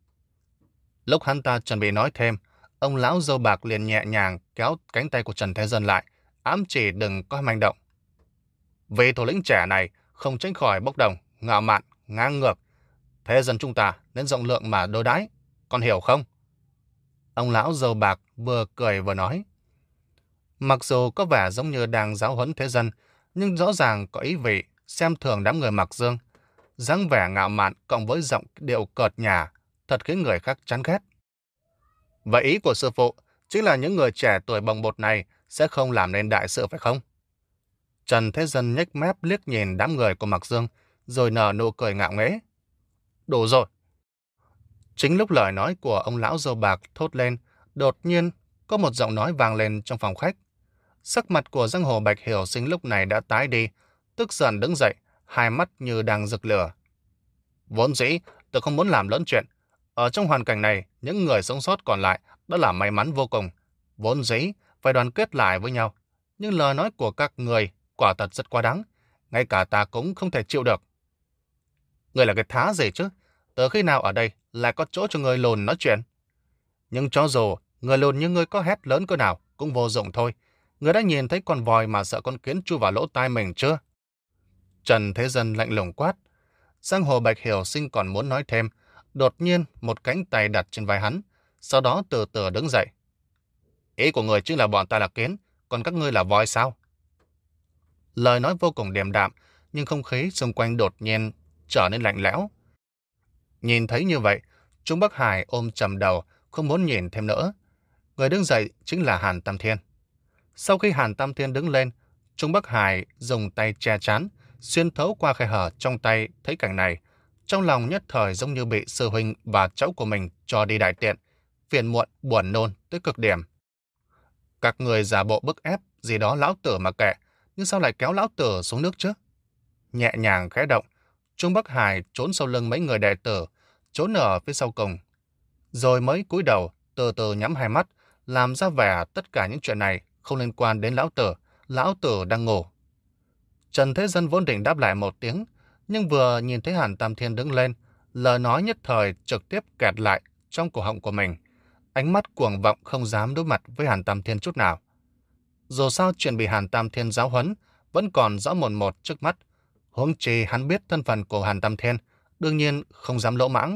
Lúc hắn ta chuẩn bị nói thêm, ông lão dâu bạc liền nhẹ nhàng kéo cánh tay của Trần Thế Dân lại, ám chỉ đừng có manh động. Vì thủ lĩnh trẻ này không tránh khỏi bốc đồng, ngạo mạn, ngang ngược. Thế dân chúng ta nên rộng lượng mà đối đãi, con hiểu không? Ông lão dâu bạc vừa cười vừa nói. Mặc dù có vẻ giống như đang giáo huấn thế dân, nhưng rõ ràng có ý vị xem thường đám người Mạc Dương. Dáng vẻ ngạo mạn cộng với giọng điệu cợt nhả, thật khiến người khác chán ghét. Vậy ý của sư phụ chính là những người trẻ tuổi bồng bột này sẽ không làm nên đại sự phải không? Trần Thế Dân nhếch mép liếc nhìn đám người của Mạc Dương, rồi nở nụ cười ngạo nghễ. Đủ rồi. Chính lúc lời nói của ông lão dâu bạc thốt lên, đột nhiên có một giọng nói vang lên trong phòng khách. Sắc mặt của giang hồ Bạch Hiểu Sinh lúc này đã tái đi, tức giận đứng dậy, hai mắt như đang rực lửa. Vốn dĩ, tôi không muốn làm lớn chuyện. Ở trong hoàn cảnh này, những người sống sót còn lại đã là may mắn vô cùng. Vốn dĩ, phải đoàn kết lại với nhau. Nhưng lời nói của các người quả thật rất quá đáng. Ngay cả ta cũng không thể chịu được. Người là cái thá gì chứ? Từ khi nào ở đây lại có chỗ cho người lùn nói chuyện? Nhưng cho dù người lùn như người có hét lớn cỡ nào cũng vô dụng thôi. Người đã nhìn thấy con voi mà sợ con kiến chui vào lỗ tai mình chưa? Trần Thế Dân lạnh lùng quát. Giang hồ Bạch Hiểu Sinh còn muốn nói thêm. Đột nhiên một cánh tay đặt trên vai hắn, sau đó từ từ đứng dậy. Ý của người chính là bọn ta là kiến, còn các ngươi là voi sao? Lời nói vô cùng điềm đạm, nhưng không khí xung quanh đột nhiên trở nên lạnh lẽo. Nhìn thấy như vậy, Trung Bắc Hải ôm trầm đầu, không muốn nhìn thêm nữa. Người đứng dậy chính là Hàn Tam Thiên. Sau khi Hàn Tam Thiên đứng lên, Trung Bắc Hải dùng tay che chắn, xuyên thấu qua khe hở trong tay thấy cảnh này. Trong lòng nhất thời giống như bị sư huynh và cháu của mình cho đi đại tiện, phiền muộn, buồn nôn tới cực điểm. Các người giả bộ bức ép gì đó lão tử mà kệ, nhưng sao lại kéo lão tử xuống nước chứ? Nhẹ nhàng khẽ động, Trung Bắc Hải trốn sau lưng mấy người đệ tử, trốn ở phía sau cùng. Rồi mới cúi đầu, từ từ nhắm hai mắt, làm ra vẻ tất cả những chuyện này không liên quan đến lão tử, lão tử đang ngủ. Trần Thế Dân vốn định đáp lại một tiếng, nhưng vừa nhìn thấy Hàn Tam Thiên đứng lên, lời nói nhất thời trực tiếp kẹt lại trong cổ họng của mình. Ánh mắt cuồng vọng không dám đối mặt với Hàn Tam Thiên chút nào. Dù sao chuyện bị Hàn Tam Thiên giáo huấn vẫn còn rõ mồn một trước mắt. Huống chi hắn biết thân phận của Hàn Tam Thiên, đương nhiên không dám lỗ mãng.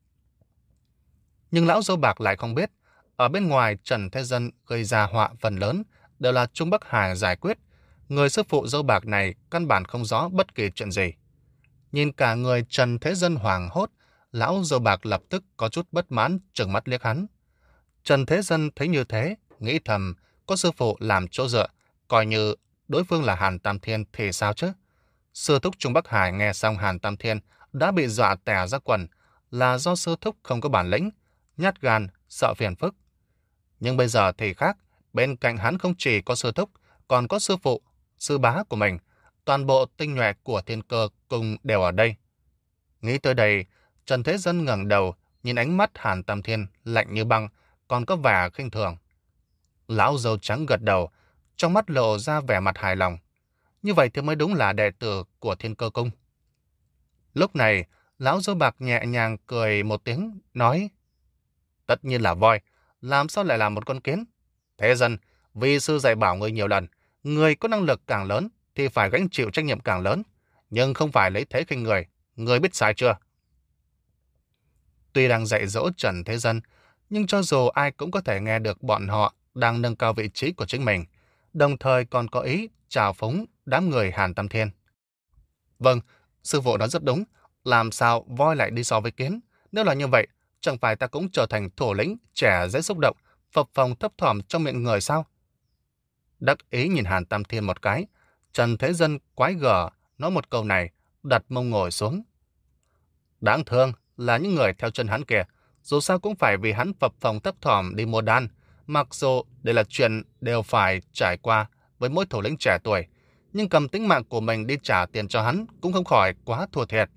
Nhưng lão dâu bạc lại không biết, ở bên ngoài Trần Thế Dân gây ra họa phần lớn đều là Trung Bắc Hải giải quyết. Người sư phụ dâu bạc này căn bản không rõ bất kỳ chuyện gì. Nhìn cả người Trần Thế Dân hoảng hốt, lão dâu bạc lập tức có chút bất mãn trừng mắt liếc hắn. Trần Thế Dân thấy như thế, nghĩ thầm có sư phụ làm chỗ dựa, coi như đối phương là Hàn Tam Thiên thì sao chứ? Sư thúc Trung Bắc Hải nghe xong Hàn Tam Thiên đã bị dọa tè ra quần, là do sư thúc không có bản lĩnh, nhát gan, sợ phiền phức. Nhưng bây giờ thì khác, bên cạnh hắn không chỉ có sư thúc, còn có sư phụ, sư bá của mình, toàn bộ tinh nhuệ của thiên cơ cùng đều ở đây. Nghĩ tới đây, Trần Thế Dân ngẩng đầu, nhìn ánh mắt Hàn Tam Thiên lạnh như băng, còn có vẻ khinh thường. Lão dâu trắng gật đầu, trong mắt lộ ra vẻ mặt hài lòng. Như vậy thì mới đúng là đệ tử của Thiên Cơ Cung. Lúc này, lão dâu bạc nhẹ nhàng cười một tiếng, nói: Tất nhiên là voi, làm sao lại là một con kiến? Thế Dân, vì sư dạy bảo người nhiều lần, người có năng lực càng lớn thì phải gánh chịu trách nhiệm càng lớn, nhưng không phải lấy thế khinh người. Người biết sai chưa? Tuy đang dạy dỗ Trần Thế Dân, nhưng cho dù ai cũng có thể nghe được bọn họ đang nâng cao vị trí của chính mình, đồng thời còn có ý trào phúng đám người Hàn Tam Thiên. Vâng, sư phụ nói rất đúng, làm sao voi lại đi so với kiến? Nếu là như vậy, chẳng phải ta cũng trở thành thủ lĩnh trẻ dễ xúc động, phập phồng thấp thỏm trong miệng người sao? Đắc ý nhìn Hàn Tam Thiên một cái, Trần Thế Dân quái gở, nói một câu này, đặt mông ngồi xuống. Đáng thương là những người theo chân hắn kìa, dù sao cũng phải vì hắn phập phồng thấp thỏm đi mua đan, mặc dù đây là chuyện đều phải trải qua với mỗi thủ lĩnh trẻ tuổi, nhưng cầm tính mạng của mình đi trả tiền cho hắn cũng không khỏi quá thua thiệt.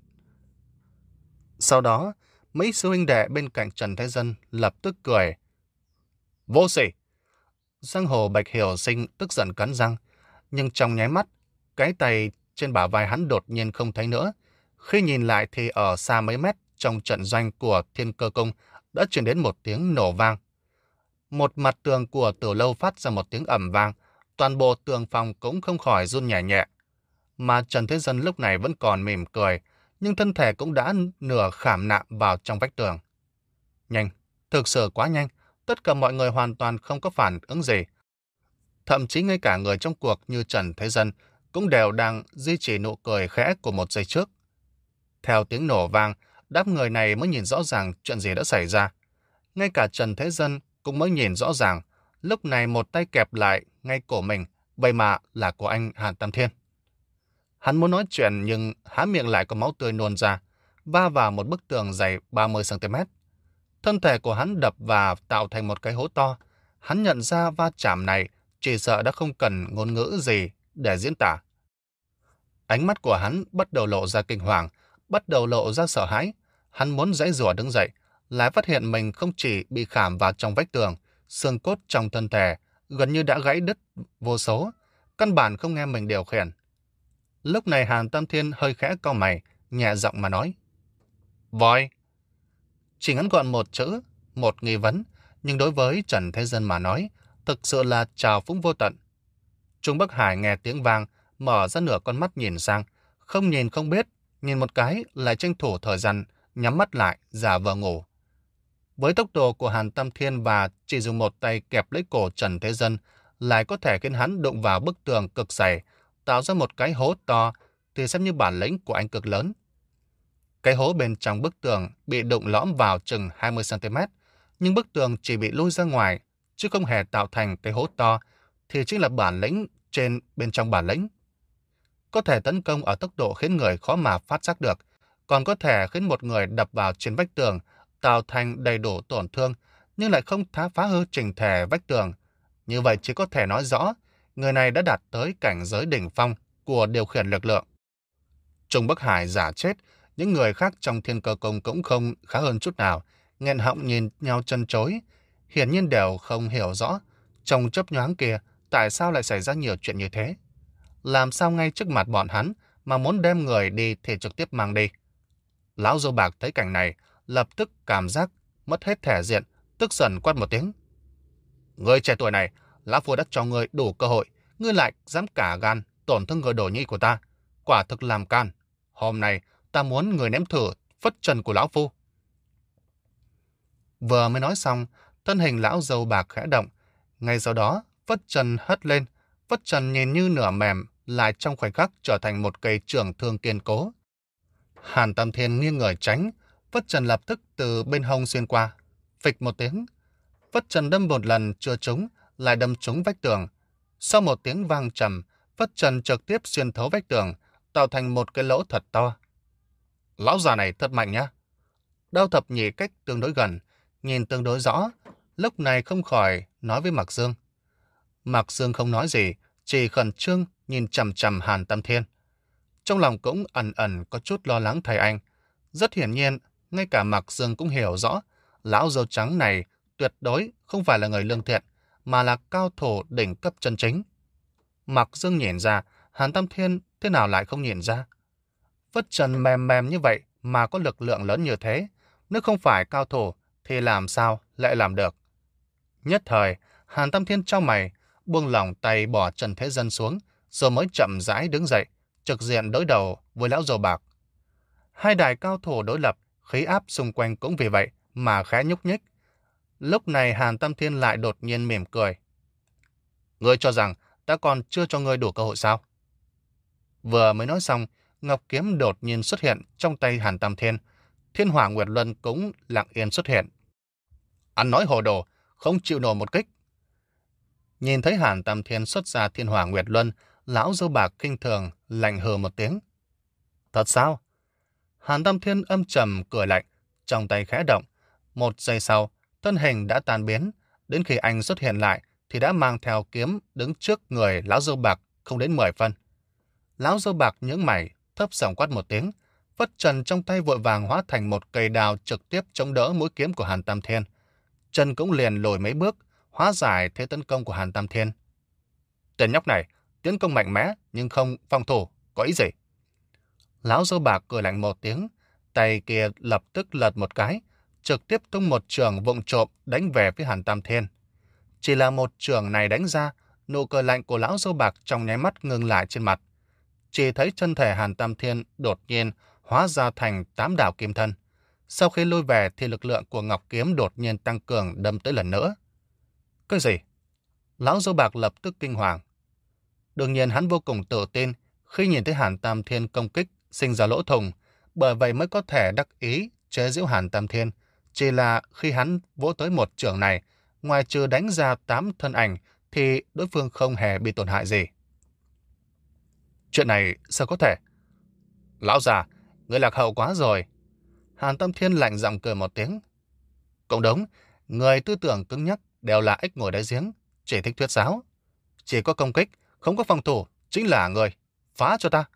Sau đó, mấy sư huynh đệ bên cạnh Trần Thế Dân lập tức cười. Vô sỉ! Giang hồ Bạch Hiểu Sinh tức giận cắn răng, nhưng trong nháy mắt, cái tay trên bả vai hắn đột nhiên không thấy nữa. Khi nhìn lại thì ở xa mấy mét trong trận doanh của Thiên Cơ Cung đã truyền đến một tiếng nổ vang. Một mặt tường của Tử Lâu phát ra một tiếng ầm vang, toàn bộ tường phòng cũng không khỏi run nhẹ nhẹ. Mà Trần Thế Dân lúc này vẫn còn mỉm cười, nhưng thân thể cũng đã nửa khảm nạm vào trong vách tường. Nhanh, thực sự quá nhanh, tất cả mọi người hoàn toàn không có phản ứng gì. Thậm chí ngay cả người trong cuộc như Trần Thế Dân cũng đều đang duy trì nụ cười khẽ của một giây trước. Theo tiếng nổ vang, đám người này mới nhìn rõ ràng chuyện gì đã xảy ra. Ngay cả Trần Thế Dân cũng mới nhìn rõ ràng, lúc này một tay kẹp lại ngay cổ mình, vậy mà là của anh Hàn Tam Thiên. Hắn muốn nói chuyện nhưng há miệng lại có máu tươi nôn ra, va vào một bức tường dày ba mươi xăng ti mét. Thân thể của hắn đập và tạo thành một cái hố to. Hắn nhận ra va chạm này chỉ sợ đã không cần ngôn ngữ gì để diễn tả. Ánh mắt của hắn bắt đầu lộ ra kinh hoàng, bắt đầu lộ ra sợ hãi. Hắn muốn giãy giụa đứng dậy, lại phát hiện mình không chỉ bị khảm vào trong vách tường, xương cốt trong thân thể gần như đã gãy đứt vô số, căn bản không nghe mình điều khiển. Lúc này Hàn Tam Thiên hơi khẽ cau mày, nhẹ giọng mà nói. Voi. Chỉ ngắn gọn một chữ, một nghi vấn, nhưng đối với Trần Thế Dân mà nói, thực sự là trào phúng vô tận. Trung Bắc Hải nghe tiếng vang, mở ra nửa con mắt nhìn sang, không nhìn không biết, nhìn một cái lại tranh thủ thời gian, nhắm mắt lại, giả vờ ngủ. Với tốc độ của Hàn Tam Thiên và chỉ dùng một tay kẹp lấy cổ Trần Thế Dân, lại có thể khiến hắn đụng vào bức tường cực dày, tạo ra một cái hố to, thì xem như bản lĩnh của anh cực lớn. Cái hố bên trong bức tường bị đụng lõm vào chừng hai mươi xăng ti mét, nhưng bức tường chỉ bị lui ra ngoài, chứ không hề tạo thành cái hố to, thì chính là bản lĩnh trên bên trong bản lĩnh. Có thể tấn công ở tốc độ khiến người khó mà phát giác được, còn có thể khiến một người đập vào trên vách tường, tạo thành đầy đủ tổn thương, nhưng lại không thá phá hư chỉnh thể vách tường. Như vậy chỉ có thể nói rõ, người này đã đạt tới cảnh giới đỉnh phong của điều khiển lực lượng. Trung Bắc Hải giả chết, những người khác trong Thiên Cơ Cung cũng không khá hơn chút nào, nghẹn họng nhìn nhau chân chối, hiển nhiên đều không hiểu rõ, trong chớp nhoáng kia, tại sao lại xảy ra nhiều chuyện như thế. Làm sao ngay trước mặt bọn hắn mà muốn đem người đi thì trực tiếp mang đi. Lão Dâu Bạc thấy cảnh này, lập tức cảm giác mất hết thể diện, tức giận quát một tiếng. Người trẻ tuổi này, lão phu đã cho ngươi đủ cơ hội, ngươi lại dám cả gan tổn thương người đồ nhi của ta, quả thực làm can. Hôm nay ta muốn người ném thử phất trần của lão phu. Vừa mới nói xong, thân hình lão Dâu Bạc khẽ động, ngay sau đó phất trần hất lên, phất trần nhìn như nửa mềm, lại trong khoảnh khắc trở thành một cây trường thương kiên cố. Hàn Tam Thiên nghiêng người tránh, phất trần lập tức từ bên hông xuyên qua, phịch một tiếng. Phất trần đâm một lần chưa trúng, lại đâm trúng vách tường. Sau một tiếng vang trầm, phất trần trực tiếp xuyên thấu vách tường, tạo thành một cái lỗ thật to. Lão già này thật mạnh nhá. Đao Thập Nhị cách tương đối gần, nhìn tương đối rõ, lúc này không khỏi nói với Mạc Dương. Mạc Dương không nói gì, chỉ khẩn trương nhìn chằm chằm Hàn Tam Thiên. Trong lòng cũng ẩn ẩn có chút lo lắng thầy anh. Rất hiển nhiên, ngay cả Mạc Dương cũng hiểu rõ, lão dâu trắng này tuyệt đối không phải là người lương thiện, mà là cao thủ đỉnh cấp chân chính. Mạc Dương nhìn ra, Hàn Tam Thiên thế nào lại không nhìn ra. Phất trần mềm mềm như vậy mà có lực lượng lớn như thế, nếu không phải cao thủ thì làm sao lại làm được. Nhất thời, Hàn Tam Thiên chau mày, buông lỏng tay bỏ Trần Thế Dân xuống, rồi mới chậm rãi đứng dậy, trực diện đối đầu với lão Dâu Bạc. Hai đại cao thủ đối lập, khí áp xung quanh cũng vì vậy mà khẽ nhúc nhích. Lúc này Hàn Tam Thiên lại đột nhiên mỉm cười. Ngươi cho rằng ta còn chưa cho ngươi đủ cơ hội sao? Vừa mới nói xong, ngọc kiếm đột nhiên xuất hiện trong tay Hàn Tam Thiên. Thiên Hỏa Nguyệt Luân cũng lặng yên xuất hiện. Ăn nói hồ đồ, không chịu nổi một kích. Nhìn thấy Hàn Tam Thiên xuất ra Thiên Hỏa Nguyệt Luân, lão Dâu Bạc kinh thường lạnh hừ một tiếng, Thật sao? Hàn Tam Thiên âm trầm cười lạnh, trong tay khẽ động. Một giây sau, thân hình đã tan biến. Đến khi anh xuất hiện lại thì đã mang theo kiếm đứng trước người lão dâu bạc không đến mười phân. Lão dâu bạc nhướng mày, thấp giọng quát một tiếng. Phất trần trong tay vội vàng hóa thành một cây đao trực tiếp chống đỡ mũi kiếm của Hàn Tam Thiên. Trần cũng liền lùi mấy bước, hóa giải thế tấn công của Hàn Tam Thiên. Tên nhóc này tiến công mạnh mẽ nhưng không phòng thủ, có ý gì? Lão dâu bạc cười lạnh một tiếng, tay kia lập tức lật một cái, trực tiếp tung một trường vụng trộm đánh về phía Hàn Tam Thiên. Chỉ là một trường này đánh ra, nụ cười lạnh của lão dâu bạc trong nháy mắt ngừng lại trên mặt. Chỉ thấy chân thể Hàn Tam Thiên đột nhiên hóa ra thành tám đạo kim thân. Sau khi lui về thì lực lượng của Ngọc Kiếm đột nhiên tăng cường đâm tới lần nữa. Cái gì? Lão dâu bạc lập tức kinh hoàng. Đương nhiên hắn vô cùng tự tin khi nhìn thấy Hàn Tam Thiên công kích sinh ra lỗ thủng, bởi vậy mới có thể đắc ý chế giễu Hàn Tam Thiên. Chỉ là khi hắn vỗ tới một trường này, ngoài trừ đánh ra tám thân ảnh thì đối phương không hề bị tổn hại gì. Chuyện này sao có thể? Lão già, người lạc hậu quá rồi. Hàn Tam Thiên lạnh giọng cười một tiếng. Cũng đúng, người tư tưởng cứng nhắc đều là ếch ngồi đáy giếng, chỉ thích thuyết giáo. Chỉ có công kích, không có phòng thủ, chính là người. Phá cho ta.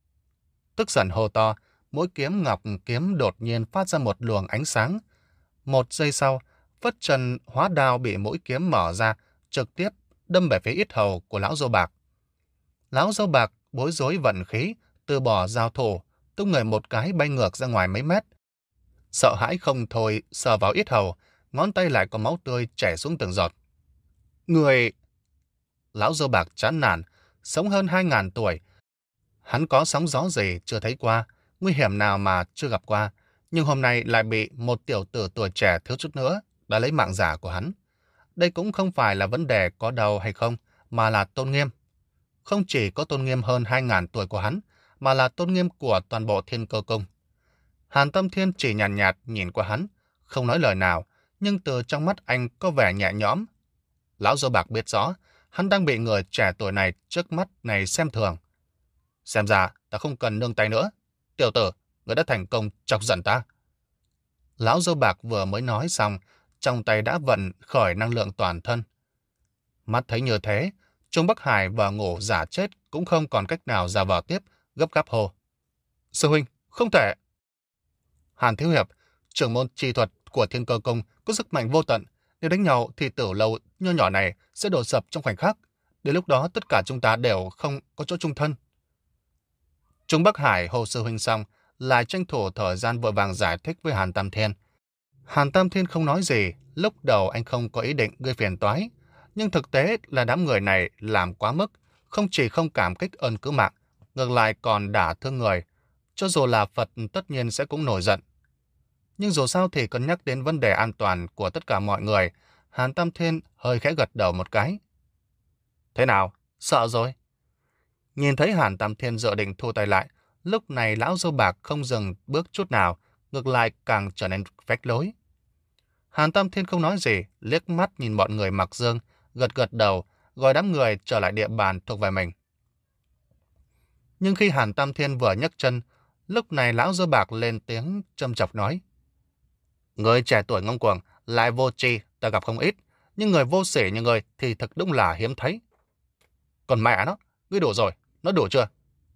Tức giận hô to, mũi kiếm ngọc kiếm đột nhiên phát ra một luồng ánh sáng. Một giây sau, phất trần hóa đao bị mũi kiếm mở ra, trực tiếp đâm về phía yết hầu của lão dâu bạc. Lão dâu bạc bối rối vận khí, từ bỏ giao thủ, tung người một cái bay ngược ra ngoài mấy mét. Sợ hãi không thôi, sờ vào yết hầu, ngón tay lại có máu tươi chảy xuống từng giọt. Người... Lão dâu bạc chán nản, sống hơn hai ngàn tuổi. Hắn có sóng gió gì chưa thấy qua, nguy hiểm nào mà chưa gặp qua, nhưng hôm nay lại bị một tiểu tử tuổi trẻ thiếu chút nữa đã lấy mạng giả của hắn. Đây cũng không phải là vấn đề có đau hay không, mà là tôn nghiêm. Không chỉ có tôn nghiêm hơn hai ngàn tuổi của hắn, mà là tôn nghiêm của toàn bộ Thiên Cơ Cung. Hàn Tâm Thiên chỉ nhàn nhạt, nhạt nhìn qua hắn, không nói lời nào, nhưng từ trong mắt anh có vẻ nhẹ nhõm. Lão dâu bạc biết rõ, hắn đang bị người trẻ tuổi này trước mắt này xem thường. Xem ra ta không cần nương tay nữa. Tiểu tử, người đã thành công chọc giận ta. Lão dâu bạc vừa mới nói xong, trong tay đã vận khởi năng lượng toàn thân. Mắt thấy như thế, Trung Bắc Hải vừa ngủ giả chết cũng không còn cách nào ra vào tiếp, gấp gáp hô. Sư huynh, không thể. Hàn Thiếu Hiệp, trưởng môn chi thuật của Thiên Cơ Cung có sức mạnh vô tận. Nếu đánh nhau thì tử lâu nho nhỏ này sẽ đổ sập trong khoảnh khắc. Đến lúc đó tất cả chúng ta đều không có chỗ chung thân. Trung Bắc Hải hồ sư huynh xong, lại tranh thủ thời gian vội vàng giải thích với Hàn Tam Thiên. Hàn Tam Thiên không nói gì, lúc đầu anh không có ý định gây phiền toái, nhưng thực tế là đám người này làm quá mức, không chỉ không cảm kích ơn cứu mạng, ngược lại còn đả thương người. Cho dù là Phật tất nhiên sẽ cũng nổi giận. Nhưng dù sao thì cân nhắc đến vấn đề an toàn của tất cả mọi người, Hàn Tam Thiên hơi khẽ gật đầu một cái. Thế nào? Sợ rồi? Nhìn thấy Hàn Tam Thiên dự định thu tay lại, lúc này lão dâu bạc không dừng bước chút nào, ngược lại càng trở nên phách lối. Hàn Tam Thiên không nói gì, liếc mắt nhìn bọn người mặc dương, gật gật đầu, gọi đám người trở lại địa bàn thuộc về mình. Nhưng khi Hàn Tam Thiên vừa nhấc chân, lúc này lão dâu bạc lên tiếng châm chọc nói. Người trẻ tuổi ngông cuồng, lại vô tri, ta gặp không ít, nhưng người vô sỉ như người thì thật đúng là hiếm thấy. Còn mẹ nó, ngươi đủ rồi, nó đủ chưa?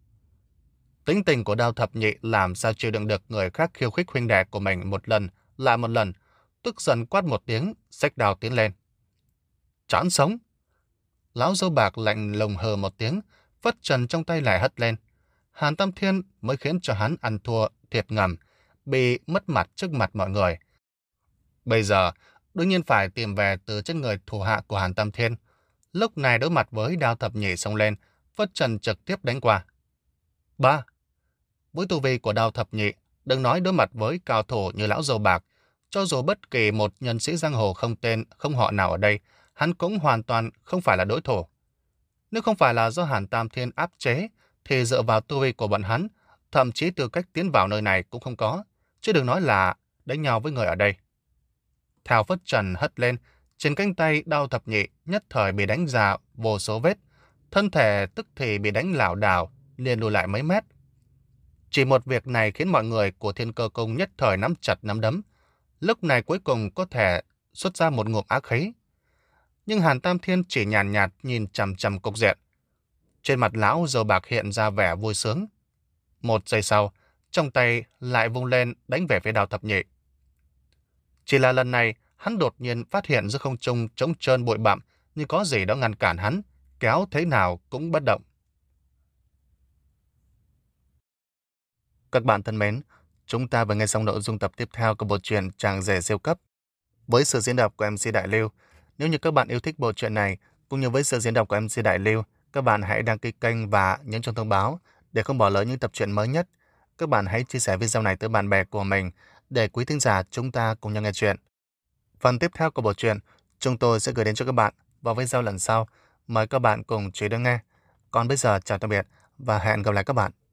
Tính tình của Đao Thập Nhị làm sao chịu đựng được người khác khiêu khích huynh đệ của mình một lần, lại một lần, tức giận quát một tiếng, xách đao tiến lên. Chán sống! Lão dâu bạc lạnh lùng hờ một tiếng, phất trần trong tay lại hất lên. Hàn Tam Thiên mới khiến cho hắn ăn thua thiệt ngầm, bị mất mặt trước mặt mọi người. Bây giờ, đương nhiên phải tìm về từ trên người thủ hạ của Hàn Tam Thiên. Lúc này đối mặt với Đao Thập Nhị xông lên, phất trần trực tiếp đánh qua. Ba! Với tu vi của Đao Thập Nhị, đừng nói đối mặt với cao thủ như lão dâu bạc, cho dù bất kỳ một nhân sĩ giang hồ không tên, không họ nào ở đây, hắn cũng hoàn toàn không phải là đối thủ. Nếu không phải là do Hàn Tam Thiên áp chế, thì dựa vào tu vi của bọn hắn, thậm chí tư cách tiến vào nơi này cũng không có, chứ đừng nói là đánh nhau với người ở đây. Theo phất trần hất lên, trên cánh tay Đao Thập Nhị nhất thời bị đánh ra vô số vết, thân thể tức thì bị đánh lảo đảo, liền lùi lại mấy mét. Chỉ một việc này khiến mọi người của Thiên Cơ Cung nhất thời nắm chặt nắm đấm, lúc này cuối cùng có thể xuất ra một ngụm ác khí. Nhưng Hàn Tam Thiên chỉ nhàn nhạt, nhạt nhìn chằm chằm cục diện. Trên mặt lão dầu bạc hiện ra vẻ vui sướng. Một giây sau, trong tay lại vung lên đánh về phía Đào Thập Nhị. Chỉ là lần này, hắn đột nhiên phát hiện giữa không trung trống trơn bụi bặm như có gì đó ngăn cản hắn, kéo thế nào cũng bất động. Các bạn thân mến, chúng ta vừa nghe xong nội dung tập tiếp theo của bộ truyện Chàng Rể Siêu Cấp với sự diễn đọc của em xê Đại Lưu. Nếu như các bạn yêu thích bộ truyện này cũng như với sự diễn đọc của em xê Đại Lưu, các bạn hãy đăng ký kênh và nhấn chuông thông báo để không bỏ lỡ những tập truyện mới nhất. Các bạn hãy chia sẻ video này tới bạn bè của mình để quý thính giả chúng ta cùng nhau nghe chuyện. Phần tiếp theo của bộ truyện chúng tôi sẽ gửi đến cho các bạn vào video lần sau. Mời các bạn cùng chú ý đón nghe. Còn bây giờ chào tạm biệt và hẹn gặp lại các bạn.